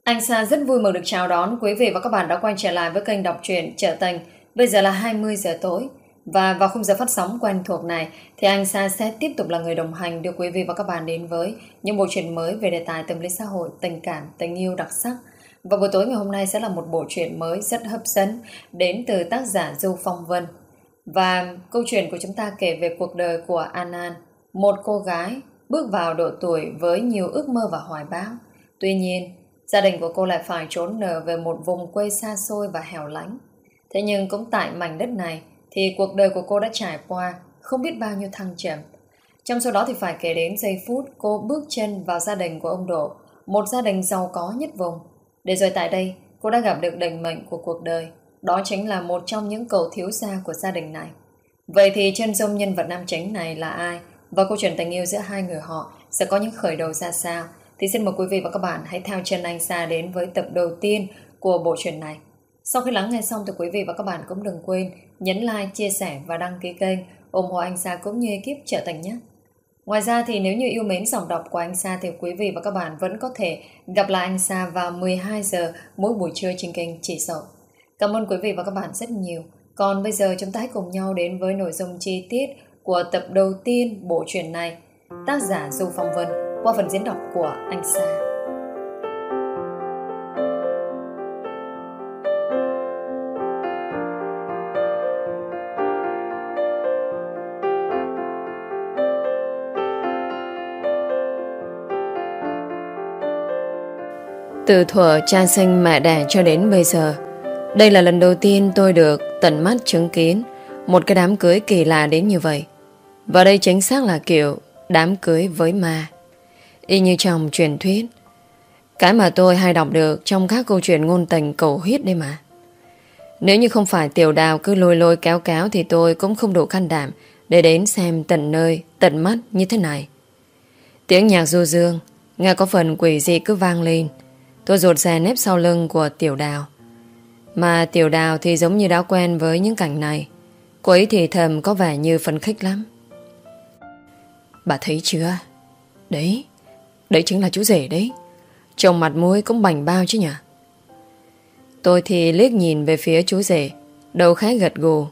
Anh Sa rất vui mừng được chào đón quý vị và các bạn đã quay trở lại với kênh đọc truyện Trở Tình. Bây giờ là 20 giờ tối và vào khung giờ phát sóng quen thuộc này thì anh Sa sẽ tiếp tục là người đồng hành đưa quý vị và các bạn đến với những bộ truyện mới về đề tài tâm lý xã hội, tình cảm, tình yêu đặc sắc. Và buổi tối ngày hôm nay sẽ là một bộ truyện mới rất hấp dẫn đến từ tác giả Du Phong Vân. Và câu chuyện của chúng ta kể về cuộc đời của An An, một cô gái bước vào độ tuổi với nhiều ước mơ và hoài bão. Tuy nhiên, gia đình của cô lại phải trốn nở về một vùng quê xa xôi và hẻo lánh. Thế nhưng cũng tại mảnh đất này thì cuộc đời của cô đã trải qua không biết bao nhiêu thăng trầm. Trong số đó thì phải kể đến giây phút cô bước chân vào gia đình của ông Độ, một gia đình giàu có nhất vùng. Để rồi tại đây cô đã gặp được định mệnh của cuộc đời. Đó chính là một trong những cậu thiếu gia của gia đình này. Vậy thì chân dung nhân vật nam chính này là ai? Và câu chuyện tình yêu giữa hai người họ sẽ có những khởi đầu ra sao? Thì xin mời quý vị và các bạn hãy theo chân anh Sa đến với tập đầu tiên của bộ truyện này. Sau khi lắng nghe xong thì quý vị và các bạn cũng đừng quên nhấn like, chia sẻ và đăng ký kênh ủng hộ anh Sa cũng như ekip Trở Tình nhé. Ngoài ra thì nếu như yêu mến giọng đọc của anh Sa thì quý vị và các bạn vẫn có thể gặp lại anh Sa vào 12 giờ mỗi buổi trưa trên kênh Chị Dậu. Cảm ơn quý vị và các bạn rất nhiều. Còn bây giờ chúng ta hãy cùng nhau đến với nội dung chi tiết của tập đầu tiên bộ truyện này. Tác giả Du Phong Vân qua phần diễn đọc của anh Sa. Từ thuở cha sinh mẹ đẻ cho đến bây giờ, đây là lần đầu tiên tôi được tận mắt chứng kiến một cái đám cưới kỳ lạ đến như vậy. Và đây chính xác là kiểu đám cưới với ma, y như trong truyền thuyết, cái mà tôi hay đọc được trong các câu chuyện ngôn tình cầu huyết đấy mà. Nếu như không phải Tiểu Đào cứ lôi lôi kéo kéo thì tôi cũng không đủ can đảm để đến xem tận nơi, tận mắt như thế này. Tiếng nhạc du dương nghe có phần quỷ dị cứ vang lên. Tôi rụt rè nép sau lưng của Tiểu Đào. Mà Tiểu Đào thì giống như đã quen với những cảnh này. Cô ấy thì thầm có vẻ như phấn khích lắm. Bà thấy chưa? Đấy, đấy chính là chú rể đấy. Trông mặt mũi cũng bảnh bao chứ nhỉ. Tôi thì liếc nhìn về phía chú rể, đầu khẽ gật gù.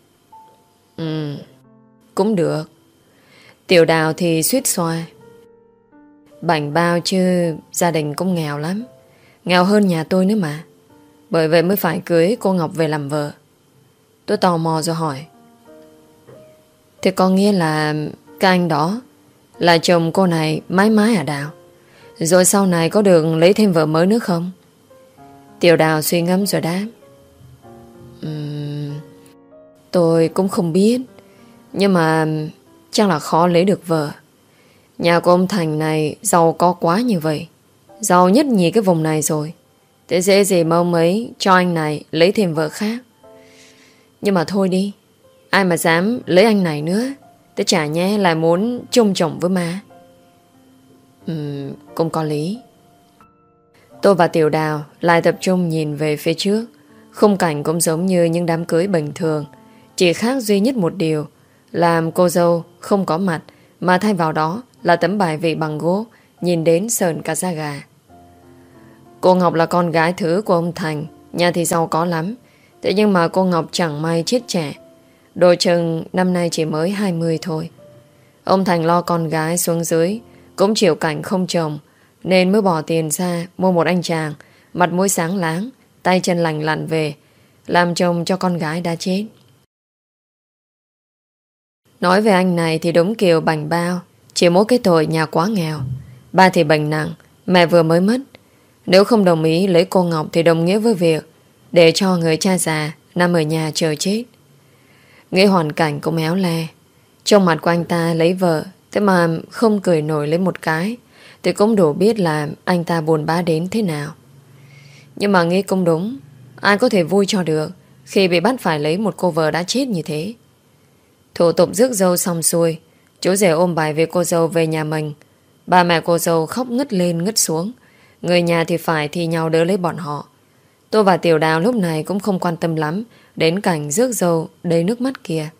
Cũng được. Tiểu Đào thì suýt xoa. Bảnh bao chứ gia đình cũng nghèo lắm. Nghèo hơn nhà tôi nữa mà. Bởi vậy mới phải cưới cô Ngọc về làm vợ. Tôi tò mò rồi hỏi. Thế có nghĩa là cái anh đó là chồng cô này mãi mãi à Đào? Rồi sau này có được lấy thêm vợ mới nữa không? Tiểu Đào suy ngẫm rồi đáp. Tôi cũng không biết. Nhưng mà chắc là khó lấy được vợ. Nhà của ông Thành này giàu có quá như vậy, giàu nhất nhì cái vùng này rồi. Thế dễ gì mà ông ấy cho anh này lấy thêm vợ khác. Nhưng mà thôi đi, ai mà dám lấy anh này nữa. Thế chả nhé lại muốn chung chồng với ma. Cũng có lý. Tôi và Tiểu Đào lại tập trung nhìn về phía trước. Khung cảnh cũng giống như những đám cưới bình thường, chỉ khác duy nhất một điều, làm cô dâu không có mặt, mà thay vào đó là tấm bài vị bằng gỗ, nhìn đến sờn cả da gà. Cô Ngọc là con gái thứ của ông Thành, nhà thì giàu có lắm. Thế nhưng mà cô Ngọc chẳng may chết trẻ, đôi chừng năm nay chỉ mới 20 thôi. Ông Thành lo con gái xuống dưới cũng chịu cảnh không chồng, nên mới bỏ tiền ra mua một anh chàng mặt mũi sáng láng, tay chân lành lặn về làm chồng cho con gái đã chết. Nói về anh này thì đúng kiểu bảnh bao, chỉ mỗi cái tội nhà quá nghèo. Ba thì bệnh nặng, mẹ vừa mới mất. Nếu không đồng ý lấy cô Ngọc thì đồng nghĩa với việc để cho người cha già nằm ở nhà chờ chết. Nghĩ hoàn cảnh cũng éo le. Trong mặt của anh ta lấy vợ, thế mà không cười nổi lấy một cái, thì cũng đủ biết là anh ta buồn bã đến thế nào. Nhưng mà nghĩ cũng đúng, ai có thể vui cho được khi bị bắt phải lấy một cô vợ đã chết như thế. Thủ tục rước dâu xong xuôi, chú rể ôm bài về cô dâu về nhà mình. Ba mẹ cô dâu khóc ngất lên ngất xuống, người nhà thì phải thì nhau đỡ lấy bọn họ. Tôi và Tiểu Đào lúc này cũng không quan tâm lắm đến cảnh rước dâu đầy nước mắt kia.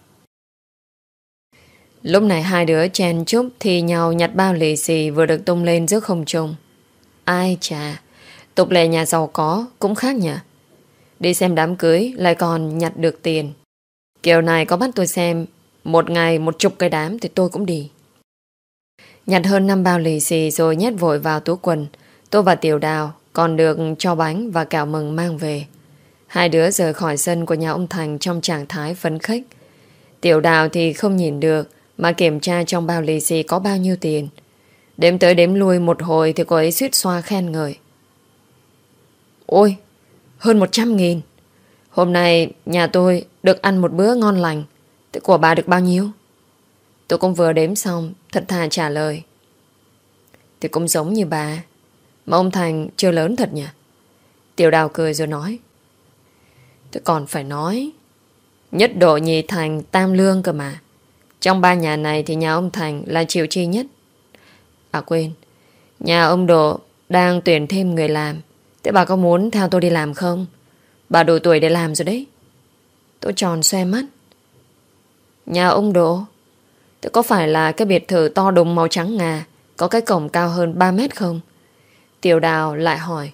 Lúc này hai đứa chen chúc thì nhau nhặt bao lì xì vừa được tung lên giữa không trung. Ai chà, Tục lệ nhà giàu có cũng khác nhỉ. Đi xem đám cưới lại còn nhặt được tiền. Kiểu này có bắt tôi xem một ngày 10 cái đám thì tôi cũng đi. Nhặt hơn 5 bao lì xì rồi nhét vội vào túi quần. Tôi và Tiểu Đào còn được cho bánh và kẹo mừng mang về. Hai đứa rời khỏi sân của nhà ông Thành trong trạng thái phấn khích. Tiểu Đào thì không nhìn được mà kiểm tra trong bao lì xì có bao nhiêu tiền. Đếm tới đếm lui một hồi thì cô ấy suýt xoa khen ngợi. Ôi, hơn 100.000. Hôm nay nhà tôi được ăn một bữa ngon lành. Thế của bà được bao nhiêu? Tôi cũng vừa đếm xong, thật thà trả lời. Thì cũng giống như bà. Mà ông Thành chưa lớn thật nhỉ? Tiểu Đào cười rồi nói. Tôi còn phải nói. Nhất độ nhì thành tam lương cơ mà. Trong 3 nhà này thì nhà ông Thành là chịu chi nhất. À quên, nhà ông Độ đang tuyển thêm người làm. Thế bà có muốn theo tôi đi làm không? Bà đủ tuổi để làm rồi đấy. Tôi tròn xoe mắt. Nhà ông Độ? Thế có phải là cái biệt thự to đùng màu trắng ngà, có cái cổng cao hơn 3 mét không? Tiểu Đào lại hỏi.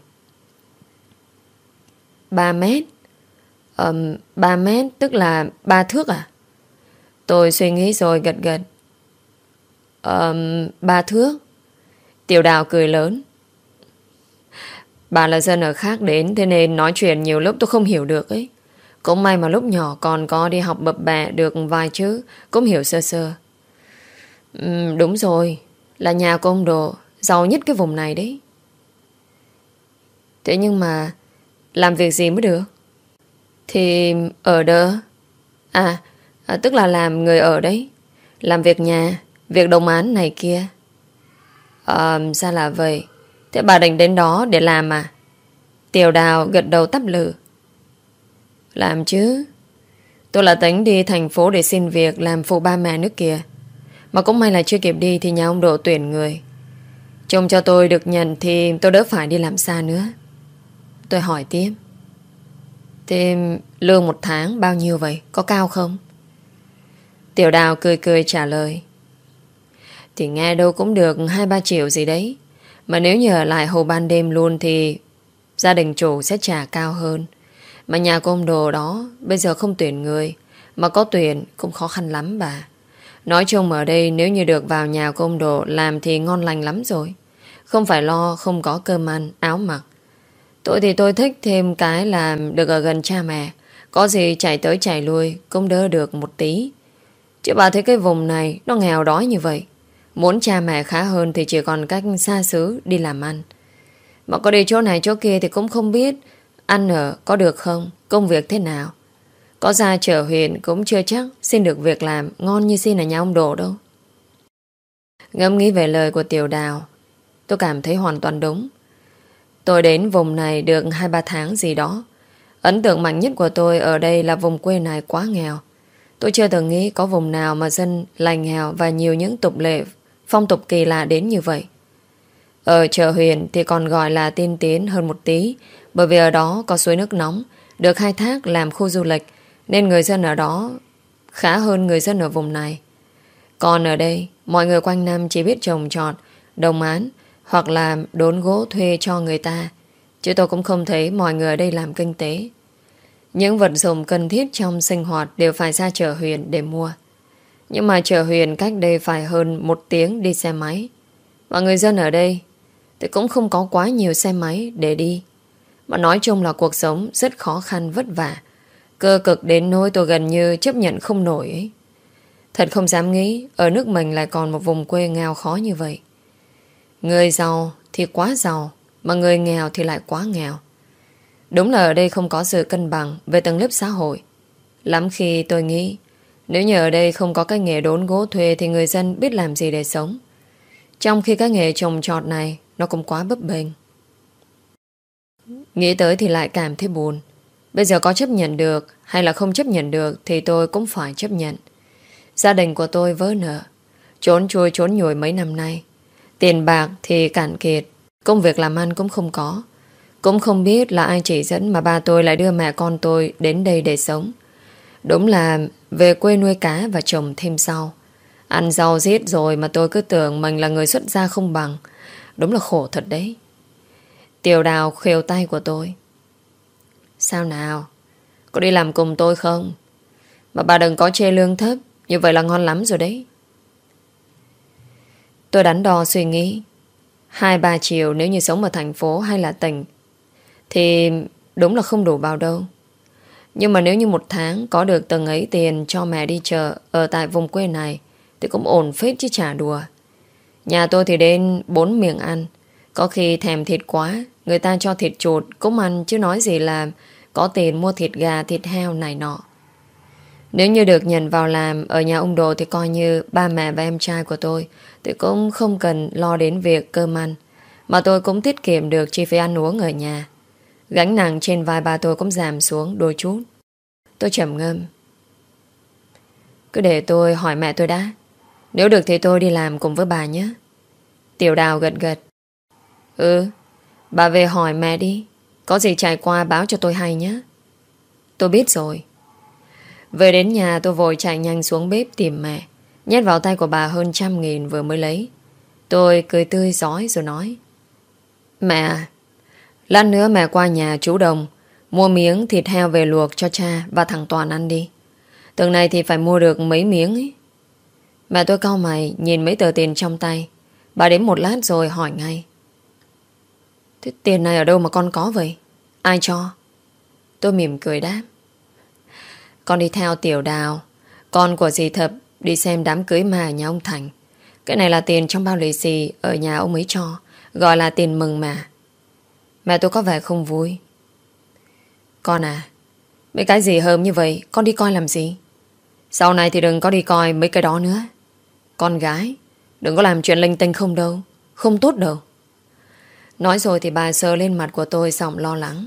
3 mét? 3 mét tức là 3 thước à? Tôi suy nghĩ rồi gật gật. 3 thước. Tiểu Đào cười lớn. Bà là dân ở khác đến, thế nên nói chuyện nhiều lúc tôi không hiểu được ấy. Cũng may mà lúc nhỏ còn có đi học bập bẹ được vài chữ, cũng hiểu sơ sơ. Đúng rồi, là nhà của ông Độ, giàu nhất cái vùng này đấy. Thế nhưng mà làm việc gì mới được? Thì ở đỡ. Tức là làm người ở đấy. Làm việc nhà, việc đồng án này kia. Ra là vậy. Thế bà định đến đó để làm à? Tiểu Đào gật đầu tắp lự. Làm chứ. Tôi là tính đi thành phố để xin việc làm phụ ba mẹ nước kìa. Mà cũng may là chưa kịp đi thì nhà ông Độ tuyển người. Trông cho tôi được nhận thì tôi đỡ phải đi làm xa nữa. Tôi hỏi tiếp. Thế lương 1 tháng bao nhiêu vậy? Có cao không? Tiểu Đào cười cười trả lời. Thì nghe đâu cũng được 2-3 triệu gì đấy. Mà nếu như ở lại hầu ban đêm luôn thì gia đình chủ sẽ trả cao hơn. Mà nhà của ông Đồ đó bây giờ không tuyển người. Mà có tuyển cũng khó khăn lắm bà. Nói chung ở đây nếu như được vào nhà của ông Đồ làm thì ngon lành lắm rồi. Không phải lo không có cơm ăn, áo mặc. Tôi thì tôi thích thêm cái là được ở gần cha mẹ. Có gì chạy tới chạy lui cũng đỡ được một tí. Chứ bà thấy cái vùng này nó nghèo đói như vậy. Muốn cha mẹ khá hơn thì chỉ còn cách xa xứ đi làm ăn. Mà có đi chỗ này chỗ kia thì cũng không biết ăn ở có được không, công việc thế nào. Có ra chợ huyện cũng chưa chắc xin được việc làm ngon như xin ở nhà ông Đồ đâu. Ngẫm nghĩ về lời của Tiểu Đào, tôi cảm thấy hoàn toàn đúng. Tôi đến vùng này được 2-3 tháng gì đó. Ấn tượng mạnh nhất của tôi ở đây là vùng quê này quá nghèo. Tôi chưa từng nghĩ có vùng nào mà dân lại nghèo và nhiều những tục lệ, phong tục kỳ lạ đến như vậy. Ở chợ huyện thì còn gọi là tiên tiến hơn một tí, bởi vì ở đó có suối nước nóng, được khai thác làm khu du lịch, nên người dân ở đó khá hơn người dân ở vùng này. Còn ở đây, mọi người quanh năm chỉ biết trồng trọt, đồng án, hoặc là đốn gỗ thuê cho người ta. Chứ tôi cũng không thấy mọi người ở đây làm kinh tế. Những vật dụng cần thiết trong sinh hoạt đều phải ra chợ huyện để mua. Nhưng mà chợ huyện cách đây phải hơn 1 tiếng đi xe máy. Và người dân ở đây thì cũng không có quá nhiều xe máy để đi. Mà nói chung là cuộc sống rất khó khăn vất vả. Cơ cực đến nỗi tôi gần như chấp nhận không nổi ấy. Thật không dám nghĩ ở nước mình lại còn một vùng quê nghèo khó như vậy. Người giàu thì quá giàu, mà người nghèo thì lại quá nghèo. Đúng là ở đây không có sự cân bằng về tầng lớp xã hội. Lắm khi tôi nghĩ nếu như ở đây không có cái nghề đốn gỗ thuê thì người dân biết làm gì để sống. Trong khi cái nghề trồng trọt này nó cũng quá bấp bênh. Nghĩ tới thì lại cảm thấy buồn. Bây giờ có chấp nhận được hay là không chấp nhận được thì tôi cũng phải chấp nhận. Gia đình của tôi vỡ nợ, trốn chui trốn nhồi mấy năm nay. Tiền bạc thì cạn kiệt, công việc làm ăn cũng không có. Cũng không biết là ai chỉ dẫn mà ba tôi lại đưa mẹ con tôi đến đây để sống. Đúng là về quê nuôi cá và trồng thêm rau. Ăn rau riết rồi mà tôi cứ tưởng mình là người xuất gia không bằng. Đúng là khổ thật đấy. Tiểu Đào khều tay của tôi. Sao nào? Có đi làm cùng tôi không? Mà bà đừng có chê lương thấp. Như vậy là ngon lắm rồi đấy. Tôi đắn đo suy nghĩ. 2-3 triệu nếu như sống ở thành phố hay là tỉnh thì đúng là không đủ bao đâu. Nhưng mà nếu như một tháng có được từng ấy tiền cho mẹ đi chợ ở tại vùng quê này thì cũng ổn phết chứ chả đùa. Nhà tôi thì đến 4 miệng ăn. Có khi thèm thịt quá, người ta cho thịt chuột cũng ăn, chứ nói gì là có tiền mua thịt gà, thịt heo này nọ. Nếu như được nhận vào làm ở nhà ông Đồ thì coi như ba mẹ và em trai của tôi thì cũng không cần lo đến việc cơm ăn, mà tôi cũng tiết kiệm được chi phí ăn uống ở nhà. Gánh nặng trên vai ba tôi cũng giảm xuống đôi chút. Tôi trầm ngâm. Cứ để tôi hỏi mẹ tôi đã. Nếu được thì tôi đi làm cùng với bà nhé. Tiểu Đào gật gật. Ừ, bà về hỏi mẹ đi. Có gì trải qua báo cho tôi hay nhé. Tôi biết rồi. Về đến nhà tôi vội chạy nhanh xuống bếp tìm mẹ. Nhét vào tay của bà hơn 100.000 vừa mới lấy. Tôi cười tươi rói rồi nói. Mẹ à, lát nữa mẹ qua nhà chú Đồng mua miếng thịt heo về luộc cho cha và thằng Toàn ăn đi. Tuần này thì phải mua được mấy miếng ấy. Mẹ tôi cau mày nhìn mấy tờ tiền trong tay. Bà đếm một lát rồi hỏi ngay. Thế tiền này ở đâu mà con có vậy? Ai cho? Tôi mỉm cười đáp. Con đi theo Tiểu Đào, con của dì Thập, đi xem đám cưới mà nhà ông Thành. Cái này là tiền trong bao lì xì ở nhà ông ấy cho, gọi là tiền mừng mà. Mẹ tôi có vẻ không vui. Con à, mấy cái gì hờm như vậy con đi coi làm gì? Sau này thì đừng có đi coi mấy cái đó nữa. Con gái đừng có làm chuyện linh tinh không đâu, không tốt đâu. Nói rồi thì bà sờ lên mặt của tôi giọng lo lắng.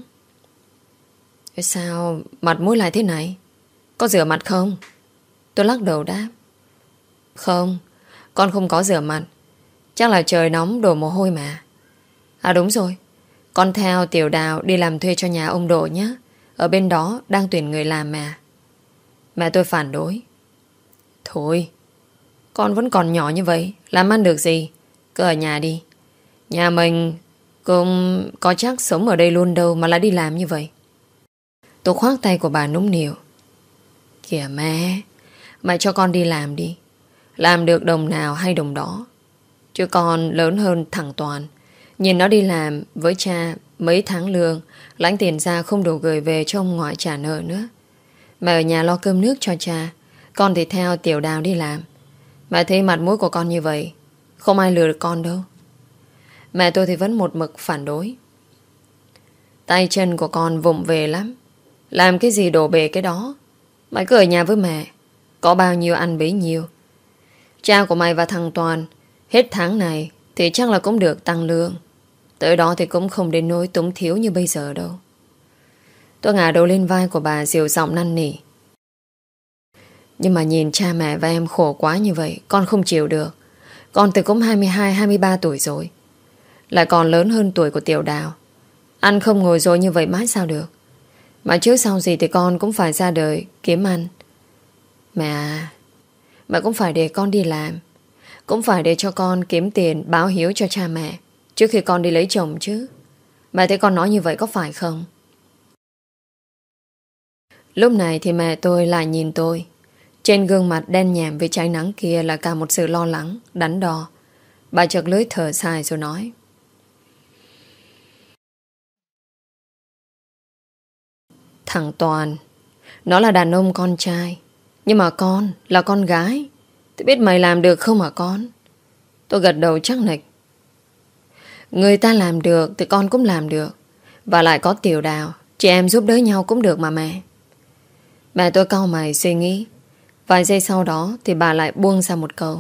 Sao mặt mũi lại thế này? Có rửa mặt không? Tôi lắc đầu đáp. Không, con không có rửa mặt. Chắc là trời nóng đổ mồ hôi mà. À đúng rồi, con theo Tiểu Đào đi làm thuê cho nhà ông Độ nhé. Ở bên đó đang tuyển người làm mà. Mẹ tôi phản đối. Thôi, con vẫn còn nhỏ như vậy, làm ăn được gì? Cứ ở nhà đi. Nhà mình cũng có chắc sống ở đây luôn đâu mà lại đi làm như vậy. Tôi khoác tay của bà nũng nịu. Kìa mẹ, mẹ cho con đi làm đi. Làm được đồng nào hay đồng đó. Chứ con lớn hơn thằng Toàn. Nhìn nó đi làm với cha mấy tháng lương, lãnh tiền ra không đủ gửi về cho ông ngoại trả nợ nữa. Mẹ ở nhà lo cơm nước cho cha, con thì theo Tiểu Đào đi làm. Mẹ thấy mặt mũi của con như vậy, không ai lừa được con đâu. Mẹ tôi thì vẫn một mực phản đối. Tay chân của con vụng về lắm. Làm cái gì đổ bể cái đó. Mày cứ ở nhà với mẹ, có bao nhiêu ăn bấy nhiêu. Cha của mày và thằng Toàn hết tháng này thì chắc là cũng được tăng lương. Tới đó thì cũng không đến nỗi túng thiếu như bây giờ đâu. Tôi ngả đầu lên vai của bà dịu giọng năn nỉ. Nhưng mà nhìn cha mẹ và em khổ quá như vậy, con không chịu được. Con thì cũng 22-23 tuổi rồi, lại còn lớn hơn tuổi của Tiểu Đào. Ăn không ngồi rồi như vậy mãi sao được. Mà trước sau gì thì con cũng phải ra đời kiếm ăn. Mẹ à, mẹ cũng phải để con đi làm, cũng phải để cho con kiếm tiền báo hiếu cho cha mẹ trước khi con đi lấy chồng chứ. Mẹ thấy con nói như vậy có phải không? Lúc này thì mẹ tôi lại nhìn tôi. Trên gương mặt đen nhèm với cháy nắng kia là cả một sự lo lắng, đắn đo. Bà chợt lưỡi thở dài rồi nói. Thằng Toàn, nó là đàn ông con trai, nhưng mà con là con gái. Tôi biết mày làm được không hả con? Tôi gật đầu chắc nịch. Người ta làm được thì con cũng làm được. Và lại có Tiểu Đào, chị em giúp đỡ nhau cũng được mà mẹ. Mẹ tôi cau mày suy nghĩ. Vài giây sau đó thì bà lại buông ra một câu.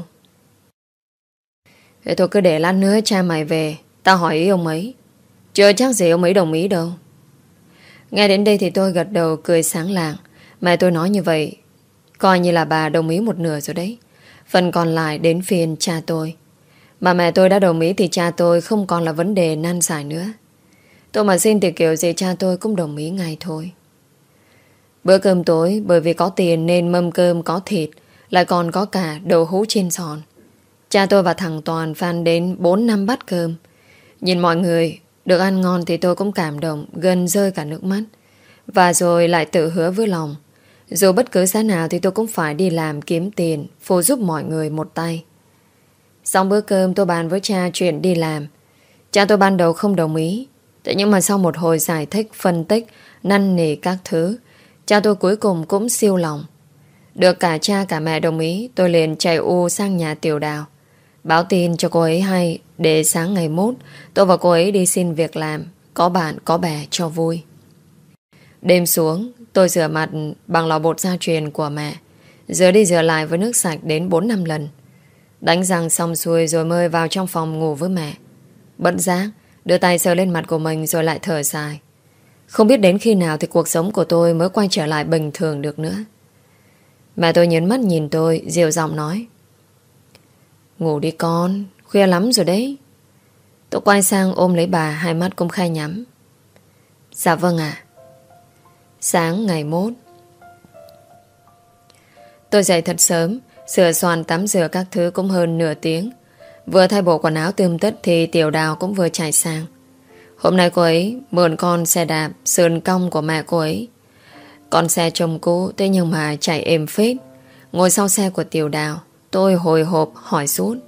Thế thôi cứ để lát nữa cha mày về, tao hỏi ý ông ấy. Chưa chắc gì ông ấy đồng ý đâu. Nghe đến đây thì tôi gật đầu cười sáng lạng. Mẹ tôi nói như vậy coi như là bà đồng ý một nửa rồi đấy. Phần còn lại đến phiên cha tôi. Mà mẹ tôi đã đồng ý thì cha tôi không còn là vấn đề nan giải nữa. Tôi mà xin thì kiểu gì cha tôi cũng đồng ý ngay thôi. Bữa cơm tối bởi vì có tiền nên mâm cơm có thịt, lại còn có cả đậu hũ chiên giòn. Cha tôi và thằng Toàn phan đến 4-5 bát cơm. Nhìn mọi người Được ăn ngon thì tôi cũng cảm động, gần rơi cả nước mắt. Và rồi lại tự hứa với lòng, dù bất cứ giá nào thì tôi cũng phải đi làm kiếm tiền, phụ giúp mọi người một tay. Xong bữa cơm tôi bàn với cha chuyện đi làm. Cha tôi ban đầu không đồng ý. Thế nhưng mà sau một hồi giải thích, phân tích, năn nỉ các thứ, cha tôi cuối cùng cũng siêu lòng. Được cả cha cả mẹ đồng ý, tôi liền chạy sang nhà Tiểu Đào, báo tin cho cô ấy hay để sáng ngày mốt tôi và cô ấy đi xin việc làm, có bạn có bè cho vui. Đêm xuống, tôi rửa mặt bằng lò bột gia truyền của mẹ, rửa đi rửa lại với nước sạch đến 4-5 lần. Đánh răng xong xuôi rồi mới vào trong phòng ngủ với mẹ. Bận giác, đưa tay sờ lên mặt của mình rồi lại thở dài. Không biết đến khi nào thì cuộc sống của tôi mới quay trở lại bình thường được nữa. Mẹ tôi nhấn mắt nhìn tôi, dịu giọng nói: ngủ đi con, khuya lắm rồi đấy. Tôi quay sang ôm lấy bà, hai mắt cũng khai nhắm. Dạ vâng ạ. Sáng ngày mốt, tôi dậy thật sớm, sửa soạn tắm rửa các thứ cũng hơn nửa tiếng. Vừa thay bộ quần áo tươm tất thì Tiểu Đào cũng vừa chạy sang. Hôm nay cô ấy mượn con xe đạp sườn cong của mẹ cô ấy. Con xe trông cũ, thế nhưng mà chạy êm phết. Ngồi sau xe của Tiểu Đào, tôi hồi hộp hỏi suốt: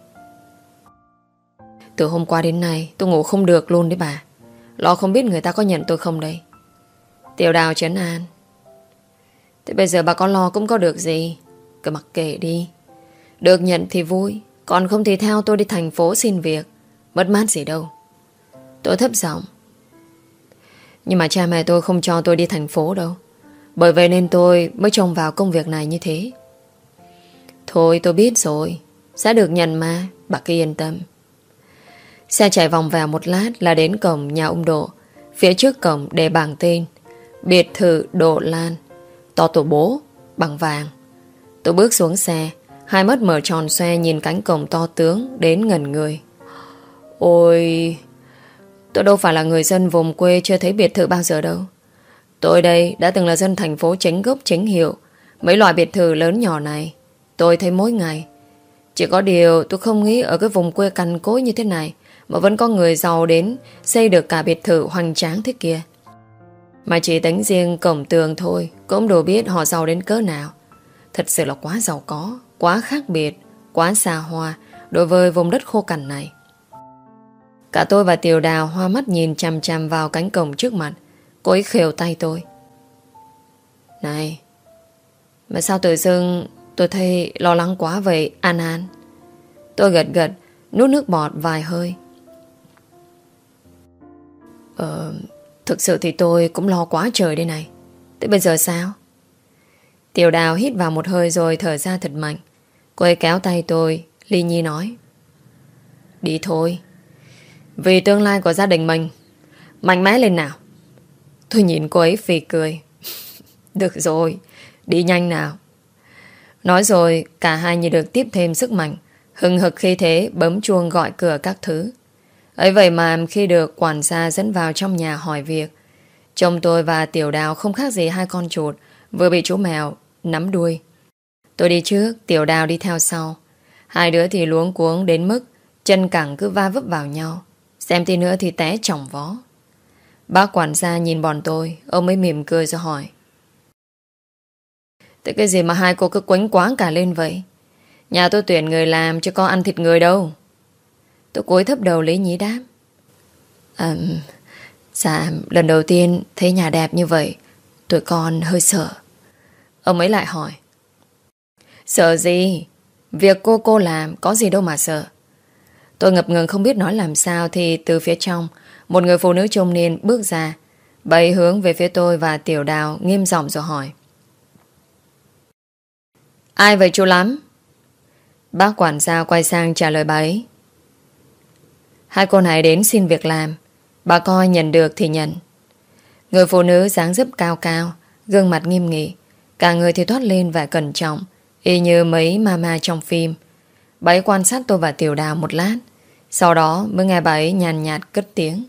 từ hôm qua đến nay tôi ngủ không được luôn đấy bà. Lo không biết người ta có nhận tôi không đây. Tiểu Đào trấn an: thế bây giờ bà có lo cũng có được gì, cứ mặc kệ đi. Được nhận thì vui, còn không thì theo tôi đi thành phố xin việc, mất mát gì đâu. Tôi thấp giọng: nhưng mà cha mẹ tôi không cho tôi đi thành phố đâu, bởi vậy nên tôi mới trông vào công việc này như thế. Thôi tôi biết rồi, sẽ được nhận mà, bà cứ yên tâm. Xe chạy vòng vào một lát là đến cổng nhà ông Độ. Phía trước cổng để bảng tên: biệt thự Độ Lan, to tổ bố, bằng vàng. Tôi bước xuống xe, hai mắt mở tròn xoe nhìn cánh cổng to tướng đến ngẩn người. Ôi, tôi đâu phải là người dân vùng quê chưa thấy biệt thự bao giờ đâu. Tôi đây đã từng là dân thành phố chính gốc chính hiệu. Mấy loại biệt thự lớn nhỏ này tôi thấy mỗi ngày. Chỉ có điều tôi không nghĩ ở cái vùng quê cằn cỗi như thế này mà vẫn có người giàu đến xây được cả biệt thự hoành tráng thế kia. Mà chỉ tính riêng cổng tường thôi cũng đủ biết họ giàu đến cỡ nào. Thật sự là quá giàu có, quá khác biệt, quá xa hoa đối với vùng đất khô cằn này. Cả tôi và Tiểu Đào hoa mắt nhìn chằm chằm vào cánh cổng trước mặt. Cô ấy khều tay tôi: này, mà sao tự dưng tôi thấy lo lắng quá vậy An An? Tôi gật gật, nuốt nước bọt vài hơi. Thực sự thì tôi cũng lo quá trời đây này. Thế bây giờ sao? Tiểu Đào hít vào một hơi rồi thở ra thật mạnh. Cô ấy kéo tay tôi, Ly Nhi nói: đi thôi, vì tương lai của gia đình mình, mạnh mẽ lên nào. Tôi nhìn cô ấy phì cười. Được rồi, đi nhanh nào. Nói rồi cả hai như được tiếp thêm sức mạnh, hừng hực khi thế bấm chuông gọi cửa các thứ. Ấy vậy mà khi được quản gia dẫn vào trong nhà hỏi việc, chồng tôi và Tiểu Đào không khác gì hai con chuột vừa bị chú mèo nắm đuôi. Tôi đi trước, Tiểu Đào đi theo sau. Hai đứa thì luống cuống đến mức chân cẳng cứ va vấp vào nhau, xem tí nữa thì té chỏng vó. Bác quản gia nhìn bọn tôi, ông ấy mỉm cười rồi hỏi: thế cái gì mà hai cô cứ quánh quáng cả lên vậy? Nhà tôi tuyển người làm chứ có ăn thịt người đâu. Tôi cúi thấp đầu lấy nhí đáp: dạ, lần đầu tiên thấy nhà đẹp như vậy, tụi con hơi sợ. Ông ấy lại hỏi: sợ gì? Việc cô làm có gì đâu mà sợ. Tôi ngập ngừng không biết nói làm sao thì từ phía trong, một người phụ nữ trung niên bước ra, bà ấy hướng về phía tôi và Tiểu Đào nghiêm giọng rồi hỏi: ai vậy chú Lắm? Bác quản gia quay sang trả lời bà ấy: hai cô này đến xin việc làm, bà coi nhận được thì nhận. Người phụ nữ dáng dấp cao cao, gương mặt nghiêm nghị, cả người thì thoát lên vẻ cẩn trọng, y như mấy mama trong phim. Bà ấy quan sát tôi và Tiểu Đào một lát, sau đó mới nghe bà ấy nhàn nhạt cất tiếng: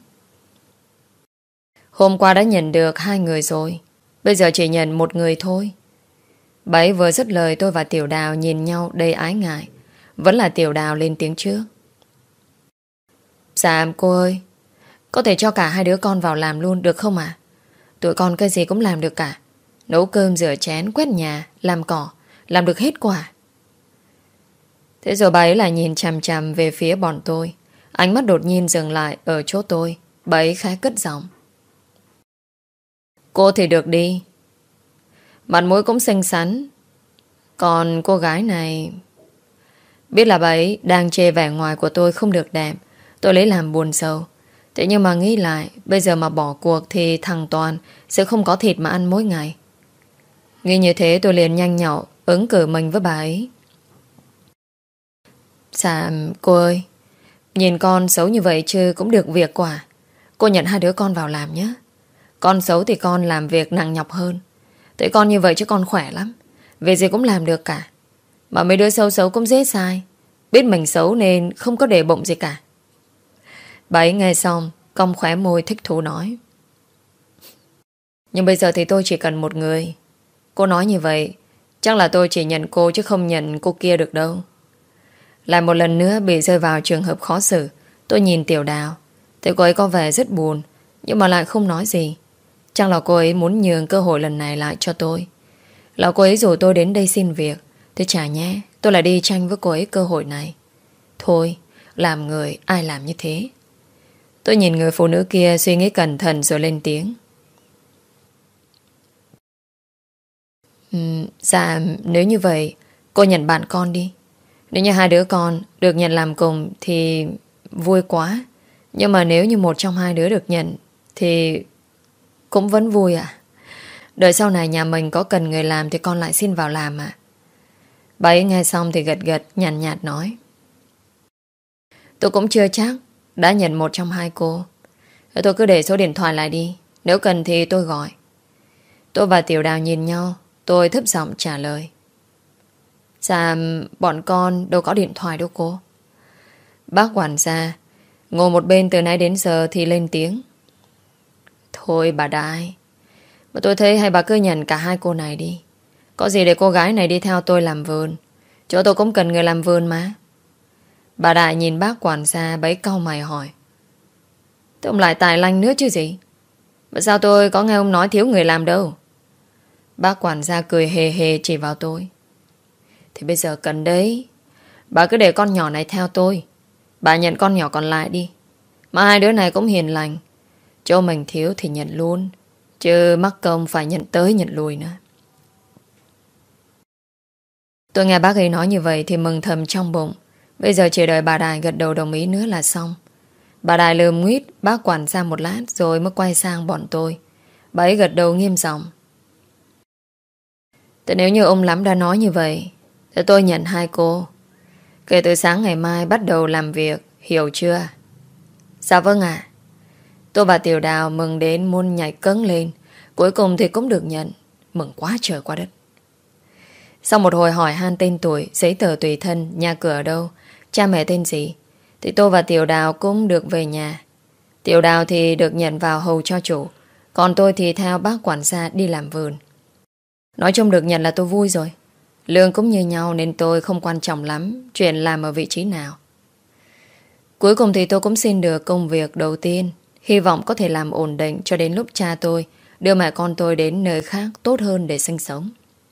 hôm qua đã nhận được 2 người rồi, bây giờ chỉ nhận 1 người thôi. Bà ấy vừa dứt lời, tôi và Tiểu Đào nhìn nhau đầy ái ngại. Vẫn là Tiểu Đào lên tiếng trước: dạ cô ơi, Có thể cho cả hai đứa con vào làm luôn được không ạ? Tụi con cái gì cũng làm được cả. Nấu cơm, rửa chén, quét nhà, làm cỏ, làm được hết quả. Thế rồi bà ấy lại nhìn chằm chằm về phía bọn tôi. Ánh mắt đột nhiên dừng lại ở chỗ tôi. Bà ấy khá cất giọng. Cô thì được đi. Mặt mũi cũng xinh xắn. Còn cô gái này... Biết là bà ấy đang chê vẻ ngoài của tôi không được đẹp. Tôi lấy làm buồn sầu. Thế nhưng mà nghĩ lại, bây giờ mà bỏ cuộc thì thằng Toàn sẽ không có thịt mà ăn mỗi ngày. Nghĩ như thế tôi liền nhanh nhậu ứng cử mình với bà ấy. Dạ cô ơi, nhìn con xấu như vậy chứ cũng được việc quả. Cô nhận hai đứa con vào làm nhé. Con xấu thì con làm việc nặng nhọc hơn. Thế con như vậy chứ con khỏe lắm. Việc gì cũng làm được cả. Mà mấy đứa xấu xấu cũng dễ sai. Biết mình xấu nên không có để bụng gì cả. Bà ấy nghe xong cong khóe môi thích thú nói. Nhưng bây giờ thì tôi chỉ cần một người. Cô nói như vậy chắc là tôi chỉ nhận cô chứ không nhận cô kia được đâu. Lại một lần nữa bị rơi vào trường hợp khó xử. Tôi nhìn Tiểu Đào. Thấy cô ấy có vẻ rất buồn, nhưng mà lại không nói gì. Chắc là cô ấy muốn nhường cơ hội lần này lại cho tôi. Là cô ấy rủ tôi đến đây xin việc. Thế chả nhé, tôi lại đi tranh với cô ấy cơ hội này. Thôi, làm người ai làm như thế. Tôi nhìn người phụ nữ kia suy nghĩ cẩn thận rồi lên tiếng. Dạ, nếu như vậy cô nhận bạn con đi. Nếu như hai đứa con được nhận làm cùng thì vui quá. Nhưng mà nếu như một trong hai đứa được nhận thì cũng vẫn vui ạ. Đợi sau này nhà mình có cần người làm thì con lại xin vào làm ạ. Bà ấy nghe xong thì gật gật nhàn nhạt nói. Tôi cũng chưa chắc đã nhận một trong hai cô. Tôi cứ để số điện thoại lại đi. Nếu cần thì tôi gọi. Tôi và Tiểu Đào nhìn nhau. Tôi thấp giọng trả lời. Dạ, bọn con đâu có điện thoại đâu cô. Bác quản gia ngồi một bên từ nãy đến giờ thì lên tiếng. Thôi bà Đại, mà tôi thấy hay bà cứ nhận cả hai cô này đi. Có gì để cô gái này đi theo tôi làm vườn. Chỗ tôi cũng cần người làm vườn mà. Bà Đại nhìn bác quản gia bấy cau mày hỏi. Thế ông lại tài lanh nữa chứ gì? Mà sao tôi có nghe ông nói thiếu người làm đâu? Bác quản gia cười hề hề chỉ vào tôi. Thì bây giờ cần đấy. Bà cứ để con nhỏ này theo tôi. Bà nhận con nhỏ còn lại đi. Mà hai đứa này cũng hiền lành. Chỗ mình thiếu thì nhận luôn. Chứ mắc công phải nhận tới nhận lui nữa. Tôi nghe bác ấy nói như vậy thì mừng thầm trong bụng. Bây giờ chỉ đợi bà Đài gật đầu đồng ý nữa là xong. Bà Đài lườm nguyết bác quản gia một lát rồi mới quay sang bọn tôi. Bà ấy gật đầu nghiêm giọng. Thế nếu như ông lắm đã nói như vậy thì tôi nhận hai cô. Kể từ sáng ngày mai bắt đầu làm việc. Hiểu chưa? Dạ vâng ạ. Tôi và Tiểu Đào mừng đến muốn nhảy cẫng lên. Cuối cùng thì cũng được nhận. Mừng quá trời quá đất. Sau một hồi hỏi han tên tuổi, giấy tờ tùy thân, nhà cửa ở đâu, cha mẹ tên gì, thì tôi và Tiểu Đào cũng được về nhà. Tiểu Đào thì được nhận vào hầu cho chủ. Còn tôi thì theo bác quản gia đi làm vườn. Nói chung được nhận là tôi vui rồi. Lương cũng như nhau nên tôi không quan trọng lắm chuyện làm ở vị trí nào. Cuối cùng thì tôi cũng xin được công việc đầu tiên. Hy vọng có thể làm ổn định cho đến lúc cha tôi đưa mẹ con tôi đến nơi khác tốt hơn để sinh sống.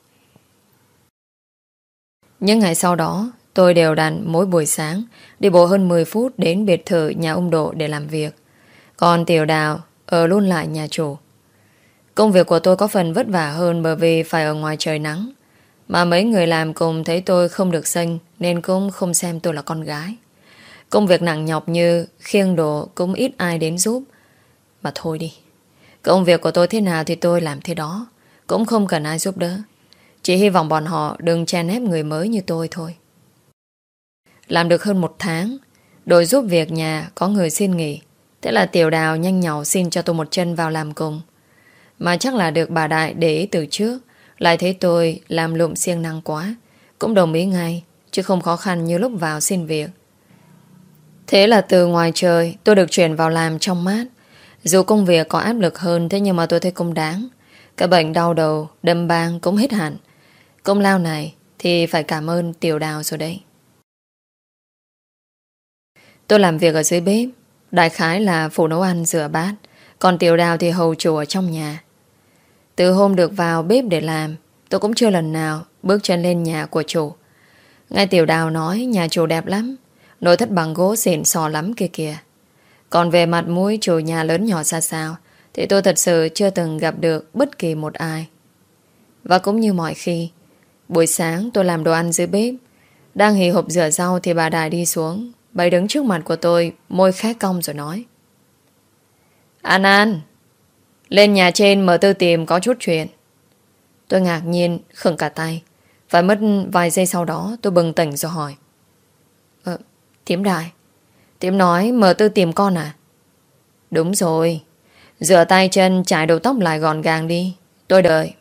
Những ngày sau đó, tôi đều đặn mỗi buổi sáng đi bộ hơn 10 phút đến biệt thự nhà ông Độ để làm việc. Còn Tiểu Đào ở luôn lại nhà chủ. Công việc của tôi có phần vất vả hơn bởi vì phải ở ngoài trời nắng. Mà mấy người làm cùng thấy tôi không được xinh nên cũng không xem tôi là con gái. Công việc nặng nhọc như khiêng đồ cũng ít ai đến giúp. Mà thôi đi. Công việc của tôi thế nào thì tôi làm thế đó. Cũng không cần ai giúp đỡ. Chỉ hy vọng bọn họ đừng chen ép người mới như tôi thôi. Làm được hơn 1 tháng, đội giúp việc nhà có người xin nghỉ. Thế là Tiểu Đào nhanh nhảu xin cho tôi một chân vào làm cùng. Mà chắc là được bà Đại để ý từ trước. Lại thấy tôi làm lụm siêng năng quá, cũng đồng ý ngay, chứ không khó khăn như lúc vào xin việc. Thế là từ ngoài trời tôi được chuyển vào làm trong mát. Dù công việc có áp lực hơn, thế nhưng mà tôi thấy cũng đáng. Cái bệnh đau đầu, đâm bang cũng hết hẳn. Công lao này thì phải cảm ơn Tiểu Đào rồi đấy. Tôi làm việc ở dưới bếp. Đại khái là phụ nấu ăn rửa bát, còn Tiểu Đào thì hầu chủ ở trong nhà. Từ hôm được vào bếp để làm, tôi cũng chưa lần nào bước chân lên nhà của chủ. Nghe Tiểu Đào nói nhà chủ đẹp lắm, nội thất bằng gỗ xịn sò lắm kia kìa. Còn về mặt mũi chủ nhà lớn nhỏ ra sao thì tôi thật sự chưa từng gặp được bất kỳ một ai. Và cũng như mọi khi, buổi sáng tôi làm đồ ăn dưới bếp, đang hì hục rửa rau thì bà Đài đi xuống. Bà đứng trước mặt của tôi, môi khẽ cong rồi nói: An An, lên nhà trên mở Tư tìm có chút chuyện. Tôi ngạc nhiên khựng cả tay. Phải mất vài giây sau đó tôi bừng tỉnh rồi hỏi: Thím Đài, thím nói mở Tư tìm con à? Đúng rồi. Rửa tay chân, chải đầu tóc lại gọn gàng đi, tôi đợi.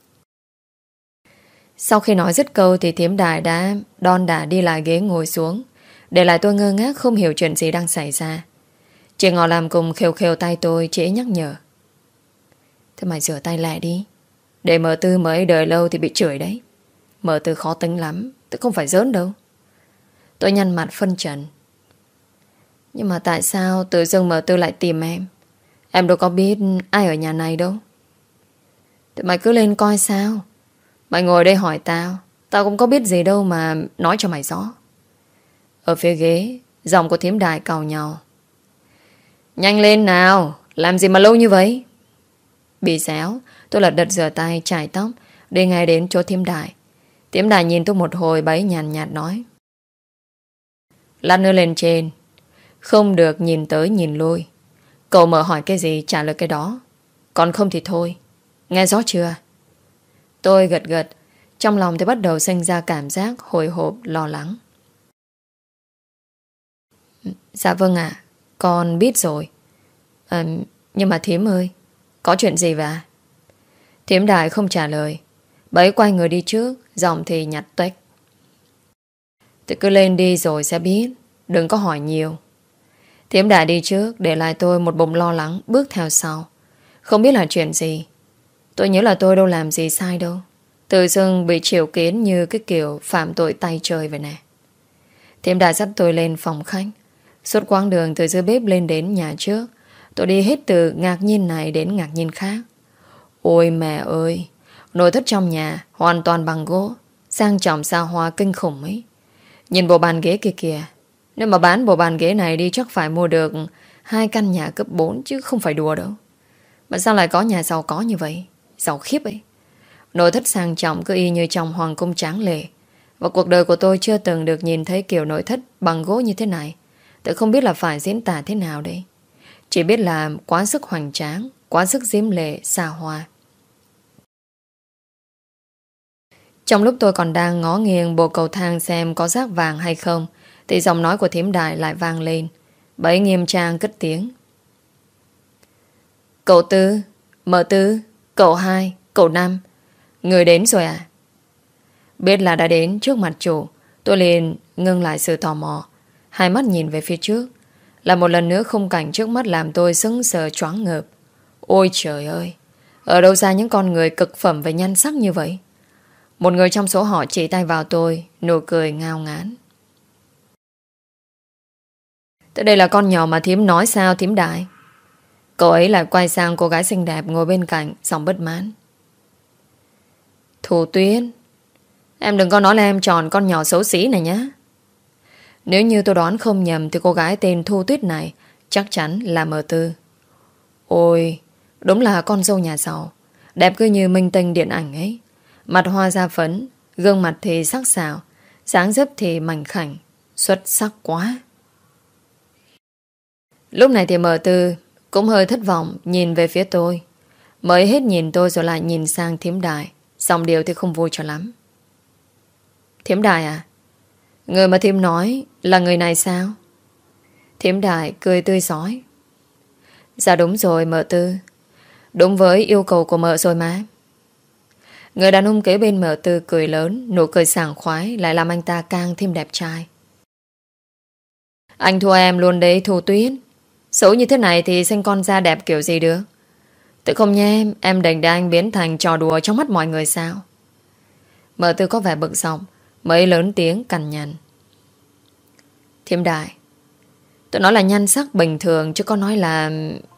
Sau khi nói dứt câu thì thím Đài đã đon đả đi lại ghế ngồi xuống, để lại tôi ngơ ngác không hiểu chuyện gì đang xảy ra. Chị Ngọ làm cùng khều khều tay tôi, chị ấy nhắc nhở: Thế mày rửa tay lẹ đi, để mở Tư mới đợi lâu thì bị chửi đấy. Mở Tư khó tính lắm, tôi không phải giỡn đâu. Tôi nhăn mặt phân trần: Nhưng mà tại sao tự dưng mở Tư lại tìm em? Em đâu có biết ai ở nhà này đâu. Thì mày cứ lên coi sao. Mày ngồi đây hỏi tao, tao cũng có biết gì đâu mà nói cho mày rõ. Ở phía ghế, giọng của thím Đài càu nhau: Nhanh lên nào, làm gì mà lâu như vậy? Bị xéo, tôi lật đật rửa tay, chải tóc, đi ngay đến chỗ thím Đài. Thím Đài nhìn tôi một hồi bấy nhàn nhạt nói: Lát nữa lên trên, không được nhìn tới nhìn lui. Cậu mở hỏi cái gì trả lời cái đó, còn không thì thôi. Nghe rõ chưa? Tôi gật gật, trong lòng thì bắt đầu sinh ra cảm giác hồi hộp lo lắng. Dạ vâng ạ, con biết rồi. Nhưng mà thím ơi, có chuyện gì vậy? Thím Đài không trả lời. Bấy quay người đi trước, giọng thì nhạt tuếch: Thì cứ lên đi rồi sẽ biết, đừng có hỏi nhiều. Thím Đài đi trước, để lại tôi một bụng lo lắng bước theo sau. Không biết là chuyện gì. Tôi nhớ là tôi đâu làm gì sai đâu, tự dưng bị triệu kiến như cái kiểu phạm tội tay trời vậy nè. Thím Đài dắt tôi lên phòng khách. Suốt quãng đường từ dưới bếp lên đến nhà trước, tôi đi hết từ ngạc nhiên này đến ngạc nhiên khác. Ôi mẹ ơi, nội thất trong nhà hoàn toàn bằng gỗ, sang trọng xa hoa kinh khủng ấy. Nhìn bộ bàn ghế kia kìa, nếu mà bán bộ bàn ghế này đi chắc phải mua được 2 căn nhà cấp 4 chứ không phải đùa đâu. Mà sao lại có nhà giàu có như vậy? Giàu khiếp ấy. Nội thất sang trọng cứ y như trong hoàng cung tráng lệ. Và cuộc đời của tôi chưa từng được nhìn thấy kiểu nội thất bằng gỗ như thế này. Tôi không biết là phải diễn tả thế nào đấy. Chỉ biết là quá sức hoành tráng, quá sức diễm lệ, xa hoa. Trong lúc tôi còn đang ngó nghiêng bộ cầu thang xem có rác vàng hay không, thì giọng nói của thím Đài lại vang lên. Bà ấy nghiêm trang cất tiếng: Cậu Tư, mở Tư, cậu 2, cậu 5, người đến rồi à? Biết là đã đến trước mặt chủ, tôi liền ngưng lại sự tò mò, hai mắt nhìn về phía trước. Là một lần nữa khung cảnh trước mắt làm tôi sững sờ choáng ngợp. Ôi trời ơi, ở đâu ra những con người cực phẩm về nhan sắc như vậy? Một người trong số họ chỉ tay vào tôi, nụ cười ngao ngán: Thế đây là con nhỏ mà thím nói sao thím Đại? Cậu ấy lại quay sang cô gái xinh đẹp ngồi bên cạnh, giọng bất mãn: Thủ Tuyết, em đừng có nói là em chọn con nhỏ xấu xí này nhé. Nếu như tôi đoán không nhầm thì cô gái tên Thu Tuyết này chắc chắn là mờ Tư. Ôi, đúng là con dâu nhà giàu, đẹp cứ như minh tinh điện ảnh ấy. Mặt hoa da phấn, gương mặt thì sắc sảo, dáng dấp thì mảnh khảnh, xuất sắc quá. Lúc này thì mờ Tư cũng hơi thất vọng nhìn về phía tôi. Mới hết nhìn tôi rồi lại nhìn sang thím Đài, giọng điệu thì không vui cho lắm: Thím Đài à? Người mà thím nói là người này sao? Thím Đài cười tươi rói: Dạ đúng rồi mợ Tư, đúng với yêu cầu của mợ rồi mà. Người đàn ông kế bên mợ Tư cười lớn, nụ cười sảng khoái lại làm anh ta càng thêm đẹp trai. Anh thua em luôn đấy Thu Tuyết. Xấu như thế này thì sinh con da đẹp kiểu gì được? Tự không nhé, em đành để anh biến thành trò đùa trong mắt mọi người sao? Mợ Tư có vẻ bực giọng, mới lớn tiếng cằn nhằn: Thím Đại, Tôi nói là nhan sắc bình thường, chứ có nói là...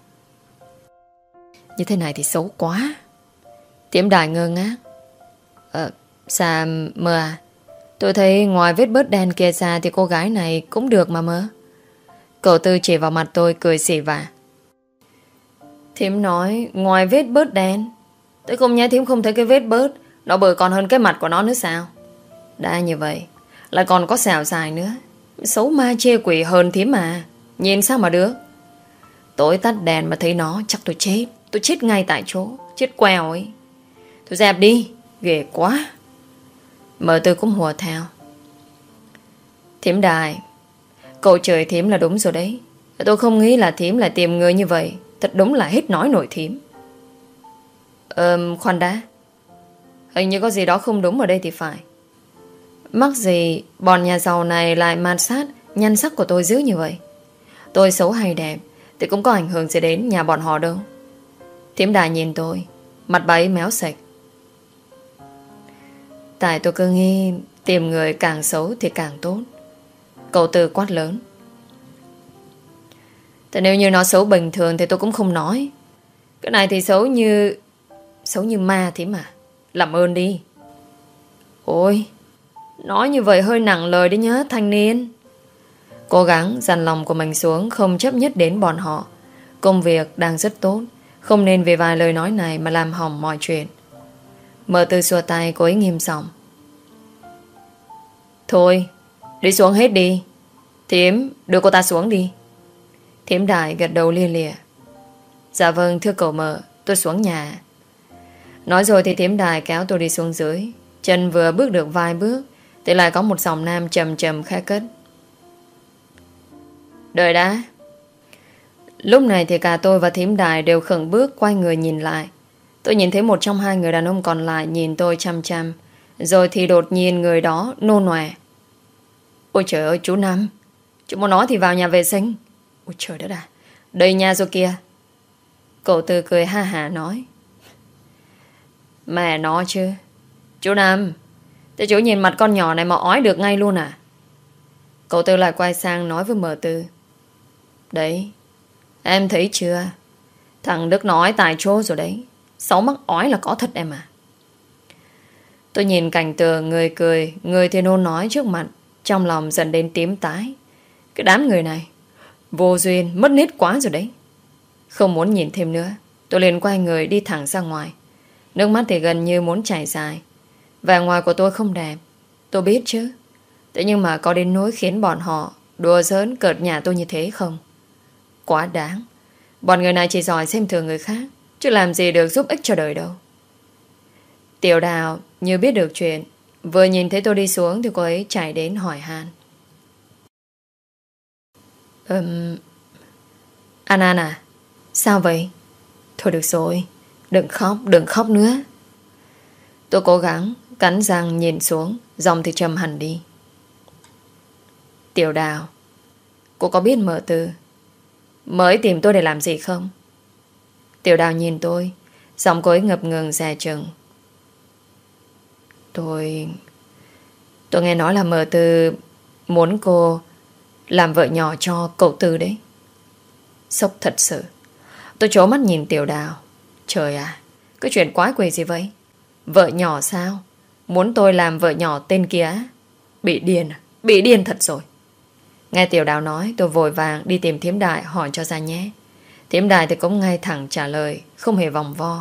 Như thế này thì xấu quá. Tiếm Đài ngơ ngác. Sao mơ à? Tôi thấy ngoài vết bớt đen kia ra thì cô gái này cũng được mà mơ. Cậu Tư chỉ vào mặt tôi cười xỉ vả. Thím nói ngoài vết bớt đen. Tôi không nhớ thím không thấy cái vết bớt nó bự còn hơn cái mặt của nó nữa sao? Đã như vậy lại còn có sẹo dài nữa. Xấu ma chê quỷ hơn thím mà. Nhìn sao mà được. Tối tắt đèn mà thấy nó chắc tôi chết. Tôi chết ngay tại chỗ. Chết quèo ấy. Thôi dẹp đi. Ghê quá. Mợ Tư cũng hùa theo. Thím Đài, cậu chửi thím là đúng rồi đấy. Tôi không nghĩ là thím lại tìm người như vậy. Thật đúng là hết nói nổi thím. Khoan đã. Hình như có gì đó không đúng ở đây thì phải. Mắc gì bọn nhà giàu này lại mạt sát nhan sắc của tôi dữ như vậy? Tôi xấu hay đẹp thì cũng có ảnh hưởng gì đến nhà bọn họ đâu. Thím Đài nhìn tôi, mặt bà ấy méo sạch. Tại tôi cứ nghĩ tìm người càng xấu thì càng tốt. Cậu Tư quát lớn. Thế nếu như nó xấu bình thường thì tôi cũng không nói. Cái này thì xấu như ma thím mà. Làm ơn đi. Ôi, nói như vậy hơi nặng lời đấy nhá thanh niên. Cố gắng dằn lòng của mình xuống, không chấp nhất đến bọn họ. Công việc đang rất tốt, không nên vì vài lời nói này mà làm hỏng mọi chuyện. Mợ Tư xua tay, cô ấy nghiêm giọng. Thôi, đi xuống hết đi. Thím, đưa cô ta xuống đi. Thím Đại gật đầu lia lịa. Dạ vâng thưa cậu Mợ, tôi xuống nhà. Nói rồi thì thím Đại kéo tôi đi xuống dưới. Chân vừa bước được vài bước thì lại có một giọng nam trầm trầm khẽ cất. Đợi đã. Lúc này thì cả tôi và thím Đại đều khựng bước quay người nhìn lại. Tôi nhìn thấy một trong hai người đàn ông còn lại nhìn tôi chăm chăm. Rồi thì đột nhiên người đó nôn nòe. Ôi trời ơi chú Năm, chú muốn nói thì vào nhà vệ sinh. Ôi trời đất à, đây nhà rồi kìa. Cậu Tư cười ha hả nói. Mẹ nó chứ. Chú Năm, thế chú nhìn mặt con nhỏ này mà ói được ngay luôn à? Cậu Tư lại quay sang nói với mợ Tư. Đấy, em thấy chưa? Thằng Đức nói tại chỗ rồi đấy. 6 mắc ói là có thật em à. Tôi nhìn cảnh tượng người cười, người thì nôn nói trước mặt, trong lòng dần đến tím tái. Cái đám người này vô duyên, mất nết quá rồi đấy. Không muốn nhìn thêm nữa, tôi liền quay người đi thẳng ra ngoài. Nước mắt thì gần như muốn chảy dài. Vẻ ngoài của tôi không đẹp, tôi biết chứ. Thế nhưng mà có đến nỗi khiến bọn họ đùa giỡn cợt nhả tôi như thế không? Quá đáng. Bọn người này chỉ giỏi xem thường người khác, chứ làm gì được giúp ích cho đời đâu. Tiểu Đào như biết được chuyện, vừa nhìn thấy tôi đi xuống thì cô ấy chạy đến hỏi han. An An à, sao vậy? Thôi được rồi, đừng khóc nữa. Tôi cố gắng cắn răng nhìn xuống, giọng thì trầm hẳn đi. Tiểu Đào, cô có biết mợ Tư mới tìm tôi để làm gì không? Tiểu Đào nhìn tôi, giọng cô ấy ngập ngừng dè chừng. Tôi nghe nói là mợ Tư muốn cô làm vợ nhỏ cho cậu Tư đấy. Sốc thật sự. Tôi trố mắt nhìn Tiểu Đào. Trời à, cái chuyện quái quỷ gì vậy? Vợ nhỏ sao? Muốn tôi làm vợ nhỏ tên kia? Bị điên à? Bị điên thật rồi. Nghe Tiểu Đào nói, tôi vội vàng đi tìm thím Đại hỏi cho ra nhé. Thím Đại thì cũng ngay thẳng trả lời, không hề vòng vo.